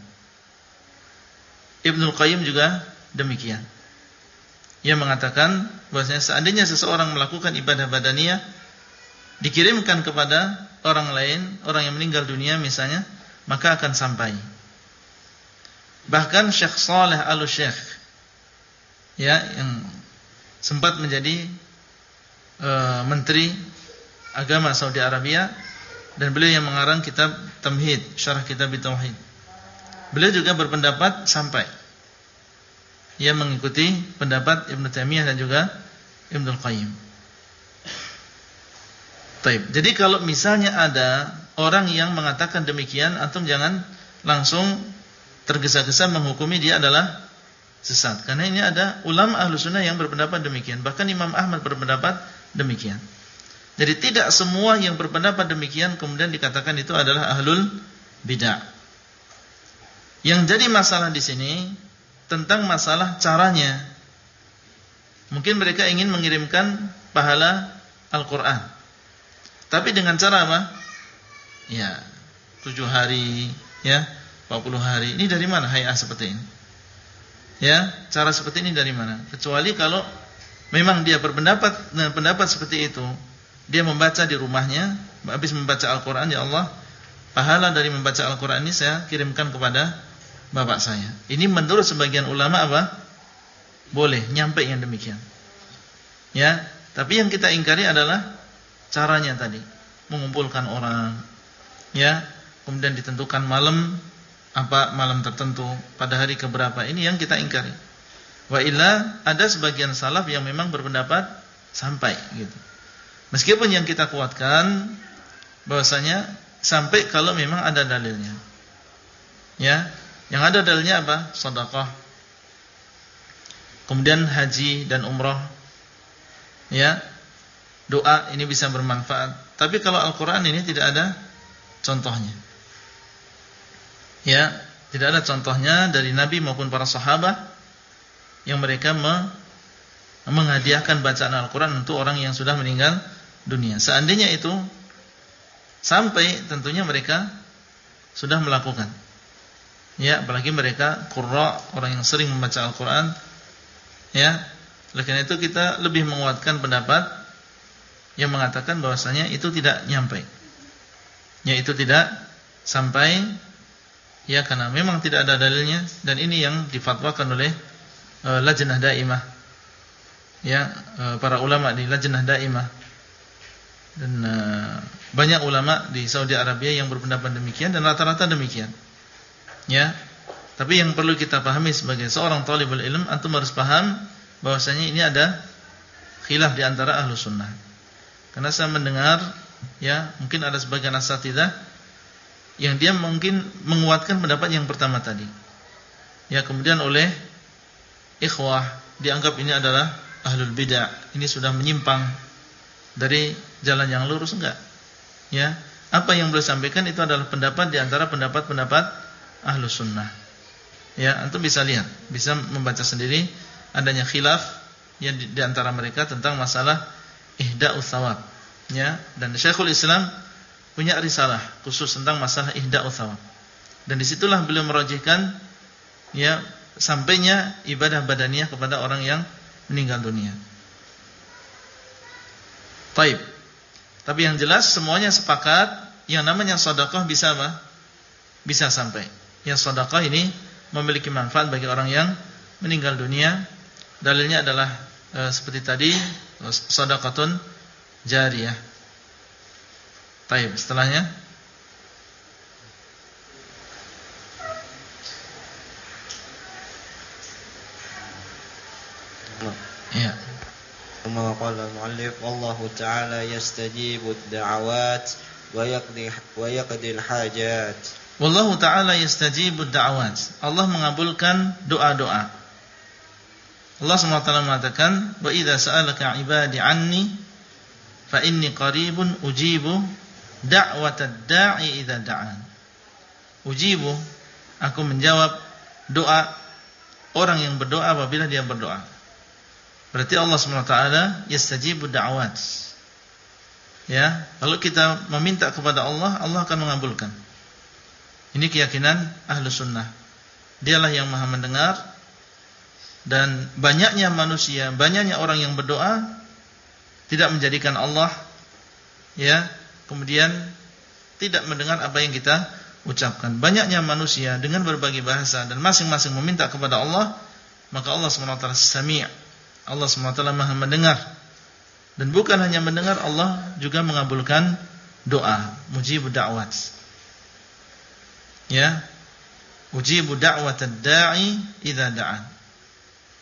Ibnul Qayyim juga demikian. Ia mengatakan bahwasanya seandainya seseorang melakukan ibadah badaniyah dikirimkan kepada orang lain, orang yang meninggal dunia misalnya, maka akan sampai. Bahkan Syekh Saleh Al-Syekh, ya, yang sempat menjadi menteri agama Saudi Arabia, dan beliau yang mengarang kitab Tamhid, syarah kitab Tauhid. Beliau juga berpendapat sampai. ia mengikuti pendapat Ibnu Taimiyah dan juga Ibnu Qayyim. Taib. Jadi kalau misalnya ada orang yang mengatakan demikian, antum jangan langsung tergesa-gesa menghukumi dia adalah sesat. Karena ini ada ulama Ahlussunnah yang berpendapat demikian. Bahkan Imam Ahmad berpendapat demikian. Jadi tidak semua yang berpendapat demikian kemudian dikatakan itu adalah ahlul bid'ah. Yang jadi masalah di sini tentang masalah caranya. Mungkin mereka ingin mengirimkan pahala Al-Quran, tapi dengan cara apa? Ya, 7 hari, ya, 40 hari. Ini dari mana hay'ah seperti ini? Ya, cara seperti ini dari mana? Kecuali kalau memang dia berpendapat dengan pendapat seperti itu, dia membaca di rumahnya, habis membaca Al-Quran, ya Allah, pahala dari membaca Al-Quran ini saya kirimkan kepada bapak saya. Ini menurut sebagian ulama apa? Boleh, nyampe yang demikian. Ya, tapi yang kita ingkari adalah caranya tadi, mengumpulkan orang, ya, kemudian ditentukan malam tertentu pada hari keberapa, ini yang kita ingkari. Wa illa ada sebagian salaf yang memang berpendapat sampai gitu. Meskipun yang kita kuatkan bahwasanya sampai kalau memang ada dalilnya. Ya, yang ada dalilnya apa? Sedekah. Kemudian haji dan umrah. Ya. Doa ini bisa bermanfaat. Tapi kalau Al-Qur'an ini tidak ada contohnya. Ya, tidak ada contohnya dari Nabi maupun para sahabat yang mereka menghadiahkan bacaan Al-Qur'an untuk orang yang sudah meninggal dunia. Seandainya itu sampai, tentunya mereka sudah melakukan. Ya, apalagi mereka qurra, orang yang sering membaca Al-Qur'an. Ya, oleh karena itu kita lebih menguatkan pendapat yang mengatakan bahwasanya itu tidak nyampe. Ya, itu tidak sampai, ya, karena memang tidak ada dalilnya, dan ini yang difatwakan oleh Lajnah Daimah. Ya, para ulama di Lajnah Daimah. Dan banyak ulama di Saudi Arabia yang berpendapat demikian dan rata-rata demikian. Ya. Tapi yang perlu kita pahami sebagai seorang talibul ilm, antum harus paham bahwasanya ini ada khilaf di antara Ahlus Sunnah. Karena saya mendengar, ya, mungkin ada sebagian asatidzah yang dia mungkin menguatkan pendapat yang pertama tadi. Ya, kemudian oleh ikhwah dianggap ini adalah ahlul bid'ah. Ini sudah menyimpang dari jalan yang lurus, enggak. Ya, apa yang beliau sampaikan itu adalah pendapat di antara pendapat-pendapat Ahlus Sunnah. Ya, antum bisa lihat, bisa membaca sendiri adanya khilaf yang di antara mereka tentang masalah ihda'us tsawab. Ya, dan Syekhul Islam punya risalah khusus tentang masalah ihda'us tsawab. Dan disitulah beliau merajihkan, ya, sampainya ibadah badaniyah kepada orang yang meninggal dunia. Baik. Tapi yang jelas semuanya sepakat yang namanya sedekah bisa apa? Bisa sampai. Yang sedekah ini memiliki manfaat bagi orang yang meninggal dunia. Dalilnya adalah seperti tadi, sedekatun jariyah. Baik, setelahnya ya. كما قال المؤلف والله تعالى يستجيب الدعوات ويقضي الحاجات. Wallahu ta'ala yastajibu ad-da'awat. Allah mengabulkan doa-doa. Allah SWT mengatakan, wa idza sa'alaka 'ibadi 'anni fa inni qaribun ujibu da'watad da'i idza da'an. Ujibu, aku menjawab doa orang yang berdoa apabila dia berdoa. Berarti Allah SWT yastajibu da'awat. Ya, kalau kita meminta kepada Allah, Allah akan mengabulkan. Ini keyakinan Ahlus Sunnah. Dialah yang Maha mendengar, dan banyaknya manusia, banyaknya orang yang berdoa tidak menjadikan Allah, ya, kemudian tidak mendengar apa yang kita ucapkan. Banyaknya manusia dengan berbagai bahasa dan masing-masing meminta kepada Allah, maka Allah SWT Sami'. Allah SWT Maha mendengar. Dan bukan hanya mendengar, Allah juga mengabulkan doa, mujibud da'wat. Ya, ujibu da'watad da'i idza da'an.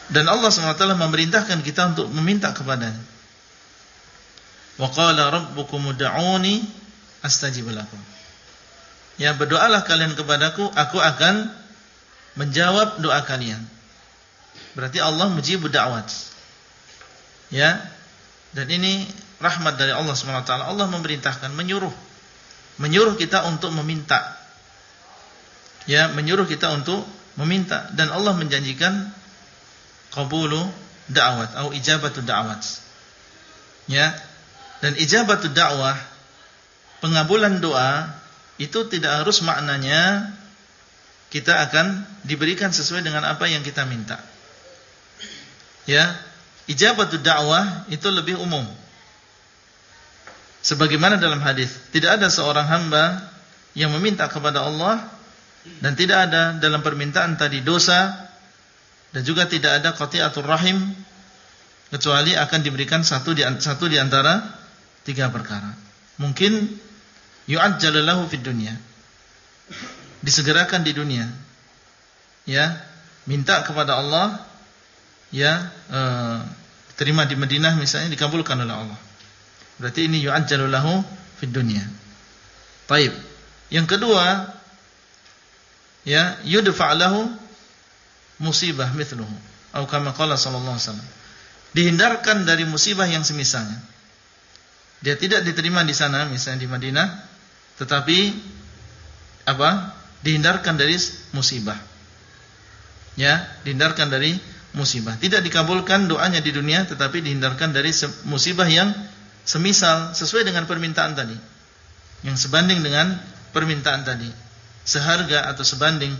Dan Allah SWT memerintahkan kita untuk meminta kepadanya. Wa qala rabbukum ud'uni astajib lakum. Ya, berdoalah kalian kepadaku, aku akan menjawab doa kalian. Berarti Allah mujibud da'wat. Ya. Dan ini rahmat dari Allah SWT. Allah memerintahkan, menyuruh kita untuk meminta. Ya, menyuruh kita untuk meminta, dan Allah menjanjikan qabulu da'wat atau ijabatu da'wat. Ya. Dan ijabatu da'wah, pengabulan doa, itu tidak harus maknanya kita akan diberikan sesuai dengan apa yang kita minta. Ya, ijabatu da'wah itu lebih umum. Sebagaimana dalam hadis, tidak ada seorang hamba yang meminta kepada Allah dan tidak ada dalam permintaan tadi dosa, dan juga tidak ada qati'atur rahim, kecuali akan diberikan satu di antara tiga perkara. Mungkin yu'ajjalu lahu fid dunya, disegerakan di dunia. Ya, minta kepada Allah, ya, terima di Madinah misalnya, dikabulkan oleh Allah. Berarti ini yu'ajjalu lahu fid dunya. Baik. Yang kedua, ya, yudfa' lahu musibah mithluhu, atau kama qala sallallahu alaihi wasallam. Dihindarkan dari musibah yang semisalnya. Dia tidak diterima di sana misalnya di Madinah, tetapi apa? Dihindarkan dari musibah. Ya, dihindarkan dari musibah. Tidak dikabulkan doanya di dunia, tetapi dihindarkan dari musibah yang semisal, sesuai dengan permintaan tadi, yang sebanding dengan permintaan tadi, seharga atau sebanding.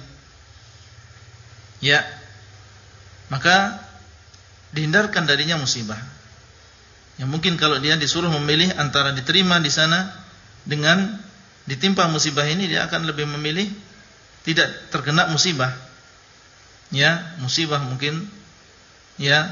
Ya, maka dihindarkan darinya musibah. Yang mungkin kalau dia disuruh memilih antara diterima di sana dengan ditimpa musibah ini, dia akan lebih memilih tidak terkena musibah. Ya, musibah mungkin, ya,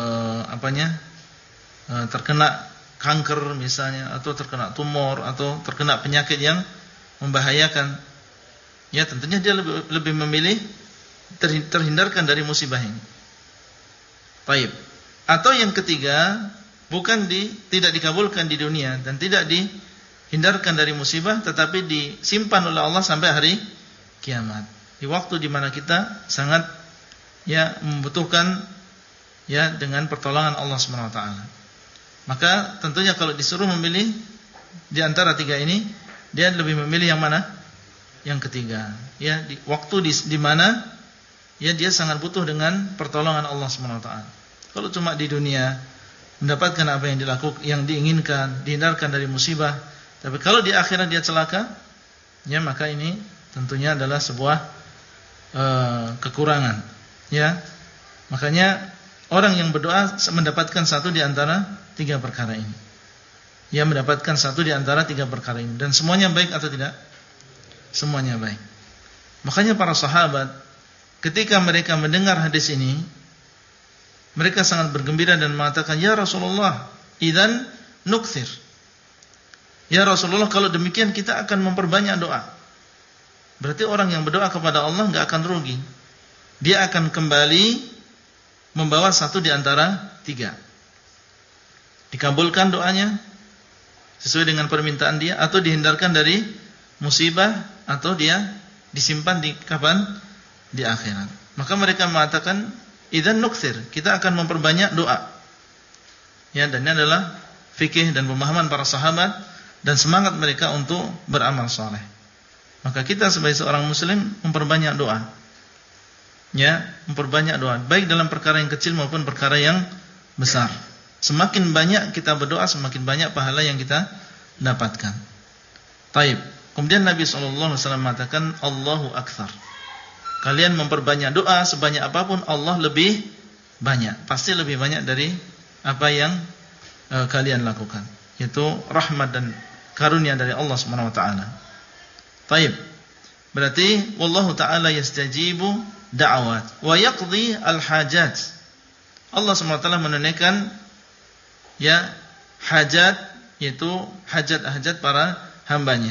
terkena kanker misalnya, atau terkena tumor, atau terkena penyakit yang membahayakan. Ya, tentunya dia lebih memilih terhindarkan dari musibah ini. Baik. Atau yang ketiga, bukan tidak dikabulkan di dunia dan tidak dihindarkan dari musibah, tetapi disimpan oleh Allah sampai hari kiamat. Di waktu di mana kita sangat, ya, membutuhkan, ya, dengan pertolongan Allah Subhanahu wa taala. Maka tentunya kalau disuruh memilih di antara tiga ini, dia lebih memilih yang mana? Yang ketiga. Ya, di waktu di mana, ya, dia sangat butuh dengan pertolongan Allah Subhanahu wa taala. Kalau cuma di dunia mendapatkan apa yang diinginkan, dihindarkan dari musibah, tapi kalau di akhirat dia celaka, ya, maka ini tentunya adalah sebuah kekurangan. Ya. Makanya orang yang berdoa mendapatkan satu di antara tiga perkara ini. Ya, mendapatkan satu di antara tiga perkara ini. Dan semuanya baik atau tidak? Semuanya baik. Makanya para sahabat ketika mereka mendengar hadis ini, mereka sangat bergembira dan mengatakan, "Ya Rasulullah, idzan nukthir." Ya Rasulullah, kalau demikian kita akan memperbanyak doa. Berarti orang yang berdoa kepada Allah enggak akan rugi. Dia akan kembali membawa satu di antara tiga. Dikabulkan doanya sesuai dengan permintaan dia, atau dihindarkan dari musibah, atau dia disimpan di kapan? Di akhirat. Maka mereka mengatakan, idzan nukthir, kita akan memperbanyak doa. Ya, dan ini adalah fikih dan pemahaman para sahabat dan semangat mereka untuk beramal saleh. Maka kita sebagai seorang muslim memperbanyak doa. Ya, memperbanyak doa, baik dalam perkara yang kecil maupun perkara yang besar. Semakin banyak kita berdoa, semakin banyak pahala yang kita dapatkan. Taib. Kemudian Nabi SAW mengatakan, Allahu akthar. Kalian memperbanyak doa sebanyak apapun, Allah lebih banyak. Pasti lebih banyak dari apa yang kalian lakukan. Yaitu rahmat dan karunia dari Allah SWT. Taib. Berarti wallahu ta'ala yastajibu da'awat wa yaqdi al-hajat. Allah SWT menunaikan, ya, hajat, yaitu hajat-hajat para hambanya.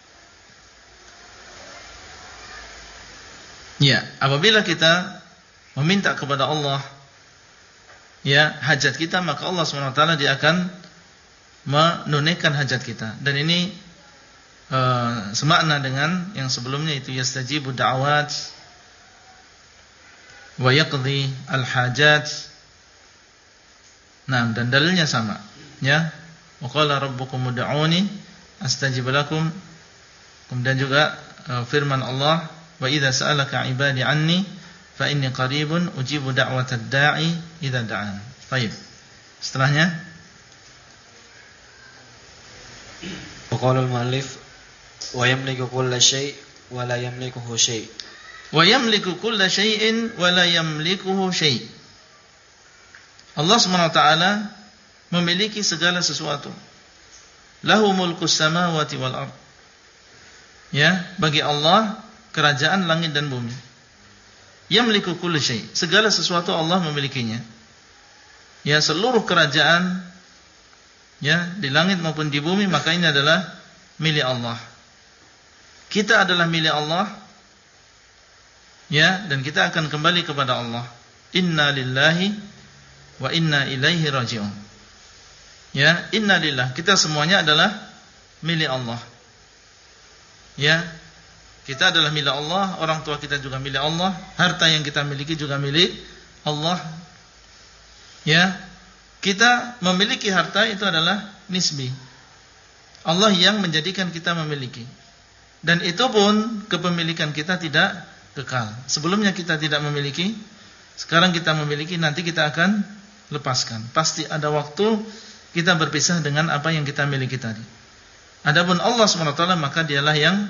Ya, apabila kita meminta kepada Allah ya hajat kita, maka Allah SWT dia akan menunaikan hajat kita. Dan ini semakna dengan yang sebelumnya, itu yastajibu da'awat wa yaqdi al-hajat. Nah, dan dalilnya sama ya. Wa qala rabbukum ud'uni astajib lakum. Kemudian juga firman Allah, wa idza sa'alaka 'ibadi 'anni fa inni qaribun ujibu da'watad da'i idza da'an. Baik. Setelahnya Qala al-mu'allif wa yamliku kulla syai' wa la yamlikuhu syai'. Wa yamliku kulla syai'in wa la yamlikuhu syai'. Allah SWT memiliki segala sesuatu. Lahu mulkus samawati wal ard. Ya, bagi Allah kerajaan langit dan bumi. Yamliku kulli syai', segala sesuatu Allah memilikinya. Ya, seluruh kerajaan ya di langit maupun di bumi, maka ini adalah milik Allah. Kita adalah milik Allah. Ya, dan kita akan kembali kepada Allah. Inna lillahi wa inna ilaihi raji'un. Ya, inna lillah, kita semuanya adalah milik Allah. Ya, kita adalah milik Allah, orang tua kita juga milik Allah, harta yang kita miliki juga milik Allah. Ya, kita memiliki harta itu adalah nisbi. Allah yang menjadikan kita memiliki. Dan itu pun kepemilikan kita tidak kekal. Sebelumnya kita tidak memiliki, sekarang kita memiliki, nanti kita akan lepaskan. Pasti ada waktu kita berpisah dengan apa yang kita miliki tadi. Adapun Allah SWT, maka dialah yang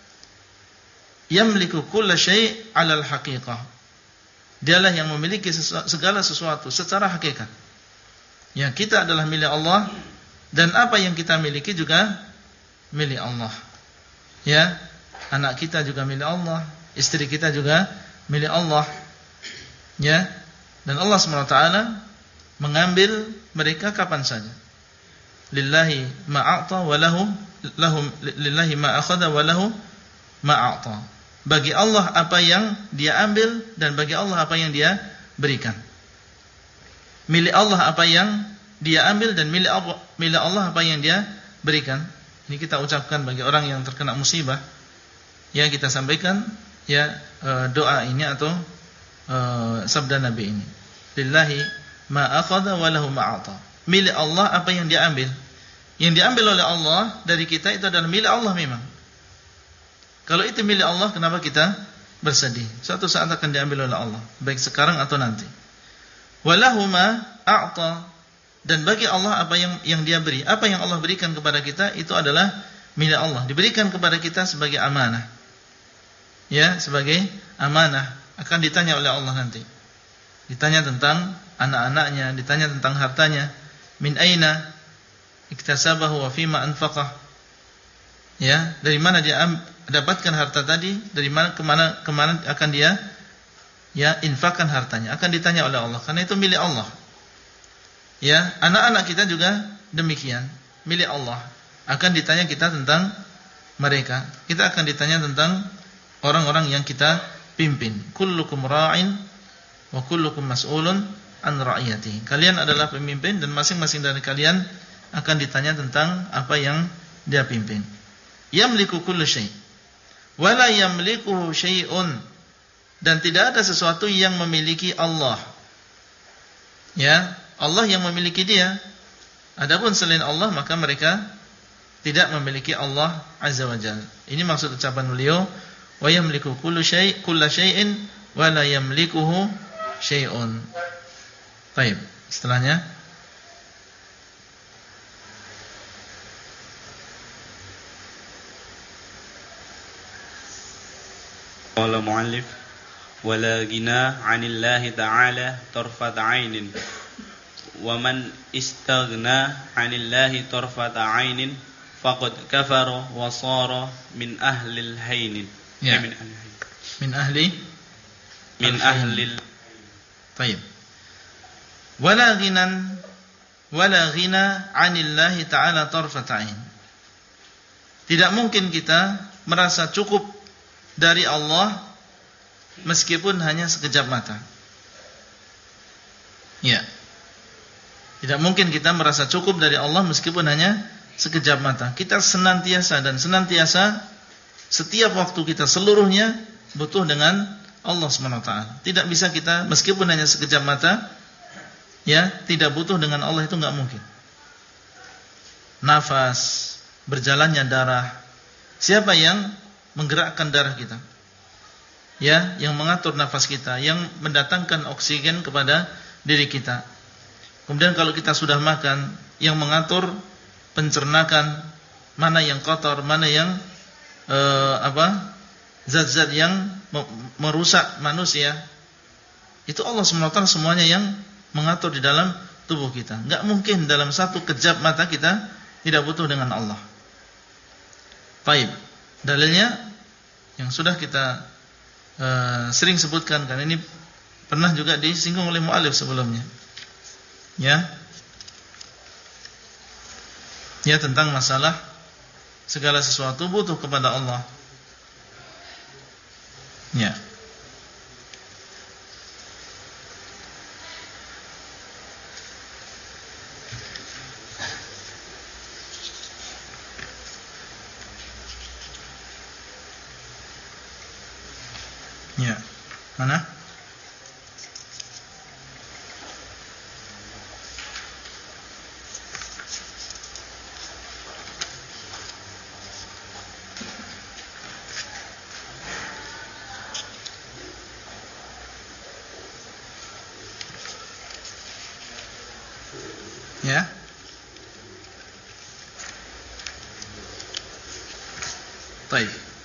yamliku kulla syai' 'alal haqiqah. Dialah yang memiliki segala sesuatu secara hakikat. Ya, kita adalah milik Allah, dan apa yang kita miliki juga milik Allah. Ya, anak kita juga milik Allah, istri kita juga milik Allah. Ya, dan Allah SWT mengambil mereka kapan saja. Lillahi ma'a'ta wa lahum lillahi ma'akhadha wa lahu ma'a'ta. Bagi Allah apa yang dia ambil, dan bagi Allah apa yang dia berikan. Milik Allah apa yang dia ambil, dan milik Allah apa yang dia berikan. Ini kita ucapkan bagi orang yang terkena musibah. Ya, kita sampaikan ya doa ini atau sabda Nabi ini. Lillahi ma akhadha wa lahu ma'ata. Milik Allah apa yang dia ambil. Yang diambil oleh Allah dari kita itu adalah milik Allah memang. Kalau itu milik Allah, kenapa kita bersedih? Suatu saat akan diambil oleh Allah, baik sekarang atau nanti. Wa lahu ma'ata. Dan bagi Allah apa yang dia beri, apa yang Allah berikan kepada kita itu adalah milik Allah, diberikan kepada kita sebagai amanah. Ya, sebagai amanah, akan ditanya oleh Allah nanti. Ditanya tentang anak-anaknya, ditanya tentang hartanya. Min aina iktasabahu wa fima anfaqah. Ya, dari mana dia dapatkan harta tadi, dari mana kemana akan dia ya infakkan hartanya, akan ditanya oleh Allah, karena itu milik Allah. Ya, anak-anak kita juga demikian, milik Allah. Akan ditanya kita tentang mereka. Kita akan ditanya tentang orang-orang yang kita pimpin. Kullukum ra'in wa kullukum mas'ulun an ra'iyati. Kalian adalah pemimpin, dan masing-masing dari kalian akan ditanya tentang apa yang dia pimpin. Yamliku kullu syai' wa la yamlikuhu syai'un. Dan tidak ada sesuatu yang memiliki Allah. Ya, Allah yang memiliki dia. Adapun selain Allah, maka mereka tidak memiliki Allah Azza wa Jalla. Ini maksud ucapan beliau, wa yamliku kullu syai'in wa la yamlikuhu syai'un. Baik, setelahnya qala mu'allif wala ghina 'anillahi ta'ala tarfat 'ainin wa man istaghna 'anillahi tarfat 'ainin faqad kafara wa sara min ahlil hainin. Ya. Min ahli Baik. Wala ghina 'anillahi ta'ala tarfat 'ain. Tidak mungkin kita merasa cukup dari Allah meskipun hanya sekejap mata. Ya. Tidak mungkin kita merasa cukup dari Allah meskipun hanya sekejap mata. Kita senantiasa setiap waktu kita seluruhnya butuh dengan Allah SWT. Tidak bisa kita meskipun hanya sekejap mata, ya, tidak butuh dengan Allah, itu enggak mungkin. Nafas, berjalannya darah, siapa yang menggerakkan darah kita? Ya, yang mengatur nafas kita, yang mendatangkan oksigen kepada diri kita. Kemudian kalau kita sudah makan, yang mengatur pencernaan, mana yang kotor, mana yang zat-zat yang merusak manusia, itu Allah SWT semuanya yang mengatur di dalam tubuh kita. Enggak mungkin dalam satu kejap mata kita tidak butuh dengan Allah. Baik, dalilnya yang sudah kita sering sebutkan, karena ini pernah juga disinggung oleh mu'alif sebelumnya. Ya, tentang masalah segala sesuatu butuh kepada Allah. Ya. Ya. Mana? Ya. Baik.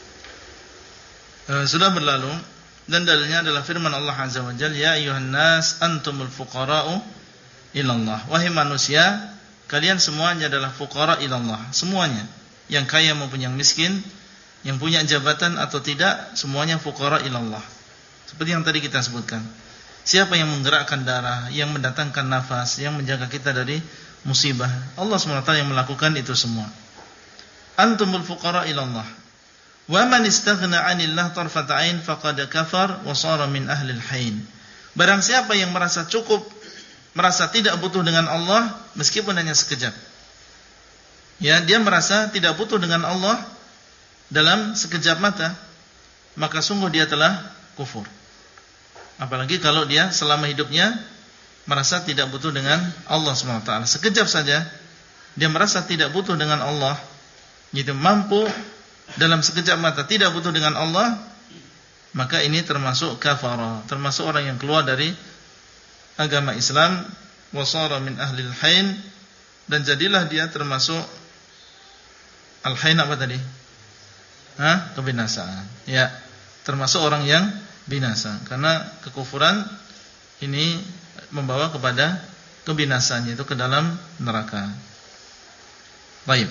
Sudah berlalu dan dalilnya adalah firman Allah Azza wa Jalla, ya ayyuhan nas antumul fuqara'u ilallah. Wahai manusia, kalian semuanya adalah fuqara ilallah, semuanya, yang kaya maupun yang miskin, yang punya jabatan atau tidak, semuanya fuqara ilallah. Seperti yang tadi kita sebutkan. Siapa yang menggerakkan darah, yang mendatangkan nafas, yang menjaga kita dari musibah? Allah SWT yang melakukan itu semua. Antumul fuqara ilallah. Wa man istaghna 'anillah tarfat 'ain faqad kafar wa shara min ahlil hain. Barang siapa yang merasa cukup, merasa tidak butuh dengan Allah meskipun hanya sekejap. Ya, dia merasa tidak butuh dengan Allah dalam sekejap mata, maka sungguh dia telah kufur. Apalagi kalau dia selama hidupnya merasa tidak butuh dengan Allah SWT. Sekejap saja dia merasa tidak butuh dengan Allah, gitu, mampu dalam sekejap mata tidak butuh dengan Allah, maka ini termasuk kafara, termasuk orang yang keluar dari agama Islam, wasara min ahlil hain, dan jadilah dia termasuk al-hain apa tadi? Kebinasaan. Ya, termasuk orang yang binasa, karena kekufuran ini membawa kepada kebinasaan, yaitu ke dalam neraka. Baik.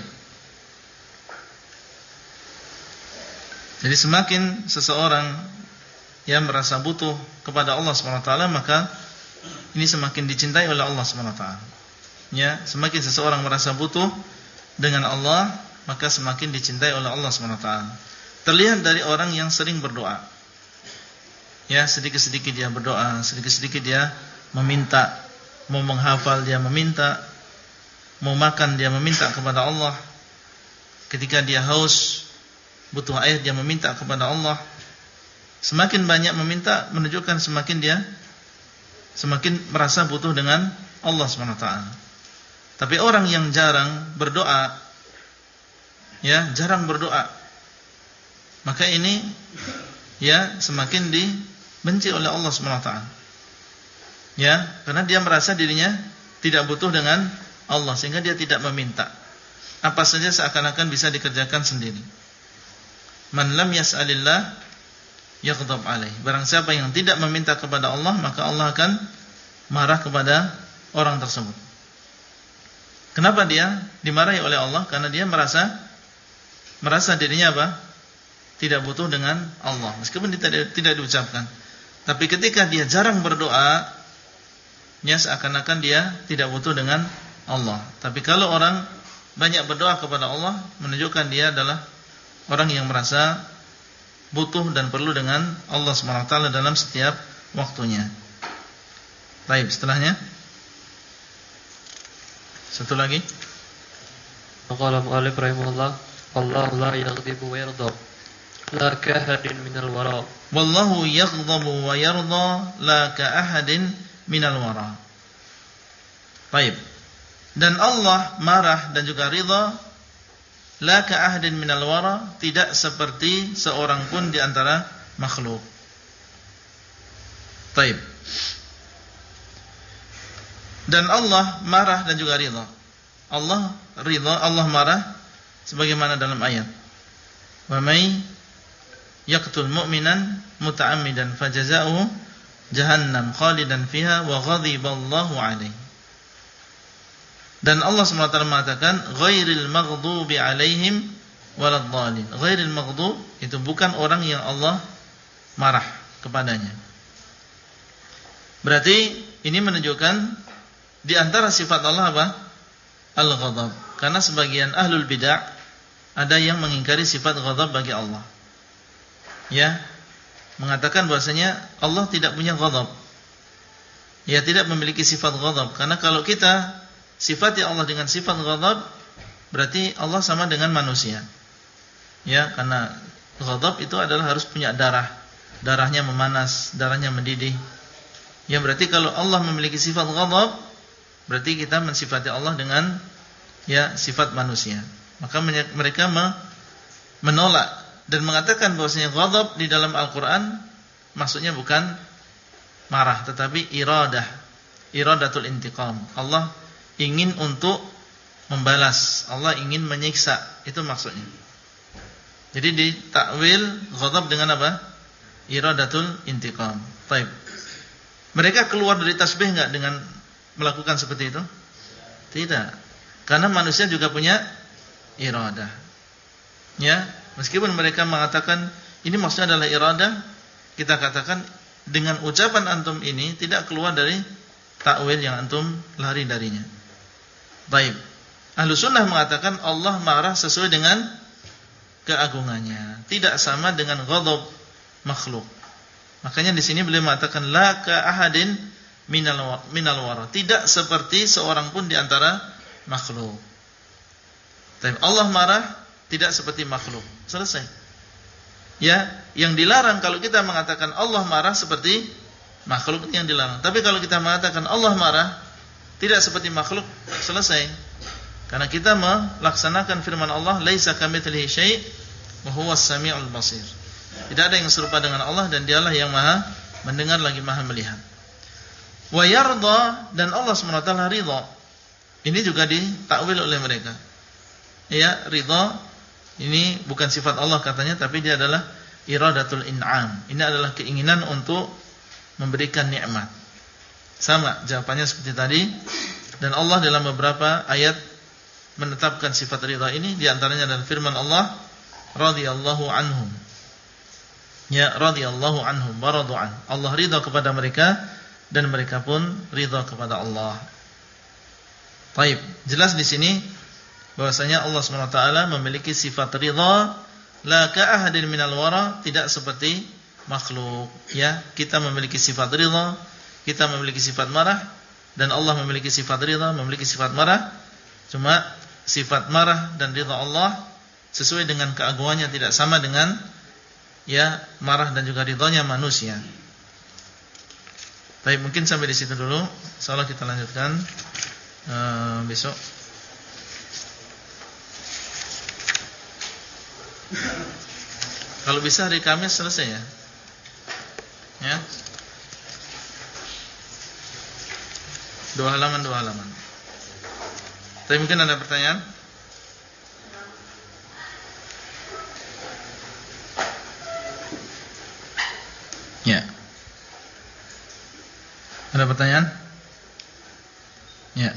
Jadi semakin seseorang yang merasa butuh kepada Allah SWT, maka ini semakin dicintai oleh Allah SWT. Ya, semakin seseorang merasa butuh dengan Allah, maka semakin dicintai oleh Allah SWT. Terlihat dari orang yang sering berdoa. Ya, sedikit-sedikit dia berdoa, sedikit-sedikit dia meminta, mau menghafal dia meminta, mau makan dia meminta kepada Allah. Ketika dia haus, butuh air, dia meminta kepada Allah. Semakin banyak meminta, menunjukkan semakin dia semakin merasa butuh dengan Allah SWT. Tapi orang yang jarang berdoa, ya, jarang berdoa, maka ini ya semakin dibenci oleh Allah SWT. Ya, karena dia merasa dirinya tidak butuh dengan Allah, sehingga dia tidak meminta. Apa saja seakan-akan bisa dikerjakan sendiri. Man lam yas'alillah yaghdab alaih. Barang siapa yang tidak meminta kepada Allah, maka Allah akan marah kepada orang tersebut. Kenapa dia dimarahi oleh Allah? Karena dia merasa dirinya apa? Tidak butuh dengan Allah, meskipun tidak diucapkan. Tapi ketika dia jarang berdoa, ya seakan-akan dia tidak butuh dengan Allah. Tapi kalau orang banyak berdoa kepada Allah, menunjukkan dia adalah orang yang merasa butuh dan perlu dengan Allah SWT dalam setiap waktunya. Baik, setelahnya Satu lagi. Qala mu'allif rahimahullah, Allah la yaghdibu wa yarda, la kahadin minal wara. Wallahu yaghdabu wa yarda la ka ahadin minal wara. Baik. Dan Allah marah dan juga ridha la ka ahadin minal wara, tidak seperti seorang pun di antara makhluk. Baik. Dan Allah marah dan juga ridha. Allah ridha, Allah marah sebagaimana dalam ayat. Wa may yaqtul mu'minan muta'ammidan fajazaohu jahannam khalidan fiha wa ghadiballahu alaihi. Dan Allah SWT mengatakan ghairil maghdubi alaihim waladhdallin. Ghairil maghdub itu bukan orang yang Allah marah kepadanya. Berarti ini menunjukkan di antara sifat Allah apa? Al-ghadab. Karena sebagian ahlul bid'ah ada yang mengingkari sifat ghadab bagi Allah. Ya, mengatakan bahwasanya Allah tidak punya ghadab. Ya, tidak memiliki sifat ghadab. Karena kalau kita sifati Allah dengan sifat ghadab, berarti Allah sama dengan manusia. Ya, karena ghadab itu adalah harus punya darah. Darahnya memanas, darahnya mendidih. Ya, berarti kalau Allah memiliki sifat ghadab, berarti kita mensifati Allah dengan ya sifat manusia. Maka mereka menolak dan mengatakan bahwasanya ghadab di dalam Al-Qur'an maksudnya bukan marah tetapi iradah, iradatul intiqam. Allah ingin untuk membalas, Allah ingin menyiksa, itu maksudnya. Jadi ditakwil ghadab dengan apa? Iradatul intiqam. Baik. Mereka keluar dari tasbih enggak dengan melakukan seperti itu? Tidak. Karena manusia juga punya iradah. Ya, meskipun mereka mengatakan ini maksudnya adalah iradah, kita katakan dengan ucapan antum ini tidak keluar dari takwil yang antum lari darinya. Baik. Ahlus sunnah mengatakan Allah marah sesuai dengan keagungannya, tidak sama dengan ghadab makhluk. Makanya di sini beliau mengatakan la ka ahadin minal wara, tidak seperti seorang pun di antara makhluk. Tapi Allah marah tidak seperti makhluk. Selesai. Ya, yang dilarang kalau kita mengatakan Allah marah seperti makhluk yang dilarang. Tapi kalau kita mengatakan Allah marah tidak seperti makhluk, selesai. Karena kita melaksanakan firman Allah, laisa kamitslihi syai' wa huwas samiul basir. Tidak ada yang serupa dengan Allah dan Dialah yang Maha mendengar lagi Maha melihat. Wa yarda, dan Allah SWT ridha. Ini juga ditakwil oleh mereka. Ya, ridha ini bukan sifat Allah katanya, tapi dia adalah iradatul in'am. Ini adalah keinginan untuk memberikan nikmat. Sama jawabannya seperti tadi. Dan Allah dalam beberapa ayat menetapkan sifat ridha ini, di antaranya dalam firman Allah, radhiyallahu anhum. Ya, radhiyallahu anhum wa radu'an. Allah ridha kepada mereka dan mereka pun ridha kepada Allah. Baik, jelas di sini bahwasanya Allah SWT memiliki sifat ridha la ka ahadin minal wara, tidak seperti makhluk. Ya, kita memiliki sifat ridha, kita memiliki sifat marah, dan Allah memiliki sifat ridha, memiliki sifat marah. Cuma sifat marah dan ridha Allah sesuai dengan keagungannya, tidak sama dengan ya marah dan juga ridhonya manusia. Baik, mungkin sampai di situ dulu. Insyaallah kita lanjutkan besok. Kalau bisa hari Kamis selesai ya. Ya. 2 halaman. Tapi mungkin ada pertanyaan? Ya. Ada pertanyaan? Ya.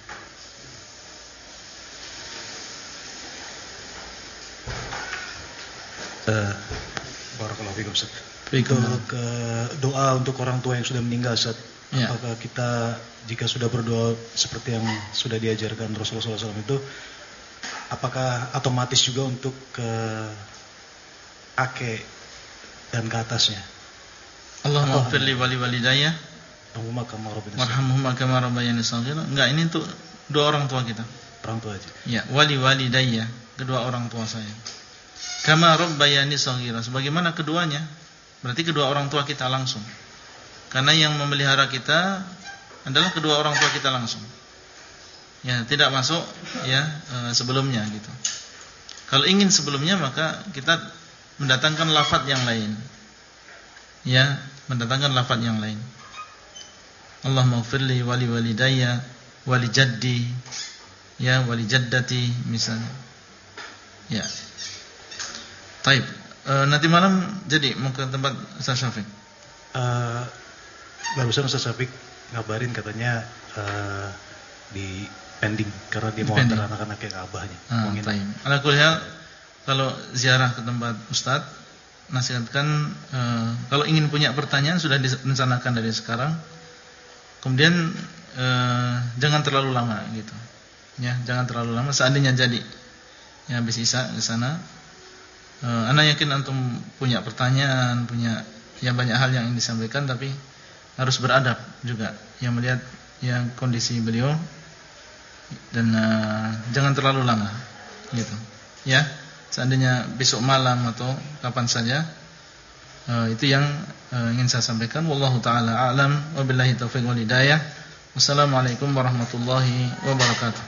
Barakallahu fikum, Ustaz. Untuk doa untuk orang tua yang sudah meninggal, Ustaz. Ya. Apakah kita jika sudah berdoa seperti yang sudah diajarkan Rasulullah SAW itu, apakah otomatis juga untuk ke kakek dan ke atasnya? Allahumma ighfir li wa li walidayya warhamhuma kama rabbayani shaghira. Enggak, ini untuk Dua orang tua kita. Orang tua aja. Ya, walidayya, kedua orang tua saya. Kama rabbayani shaghira, sebagaimana keduanya. Berarti kedua orang tua kita langsung. Karena yang memelihara kita adalah kedua orang tua kita langsung. Ya, tidak masuk ya sebelumnya gitu. Kalau ingin sebelumnya maka kita mendatangkan lafaz yang lain. Ya, mendatangkan lafaz yang lain. Allahumma ighfirli wa li walidayya wa li jaddi ya wa li jaddati misalnya. Ya. Baik. Nanti malam jadi mau ke tempat Ustaz Syafiq. Barusan Ustaz Syafiq ngabarin katanya di pending karena dia mau antar anak-anaknya ke abahnya. Baik. Ala kulli hal, kalau ziarah ke tempat Ustaz, nasihatkan kalau ingin punya pertanyaan sudah direncanakan dari sekarang. Kemudian jangan terlalu lama gitu. Ya, jangan terlalu lama. Seandainya jadi ya habis Isya ke sana, ana yakin antum punya pertanyaan, punya ya banyak hal yang ingin disampaikan, tapi harus beradab juga. Yang melihat yang kondisi beliau dan jangan terlalu lama gitu. Ya, seandainya besok malam atau kapan saja, itu yang ingin saya sampaikan. Wallahu taala a'lam wa billahi taufiq wal hidayah. Wassalamualaikum warahmatullahi wabarakatuh.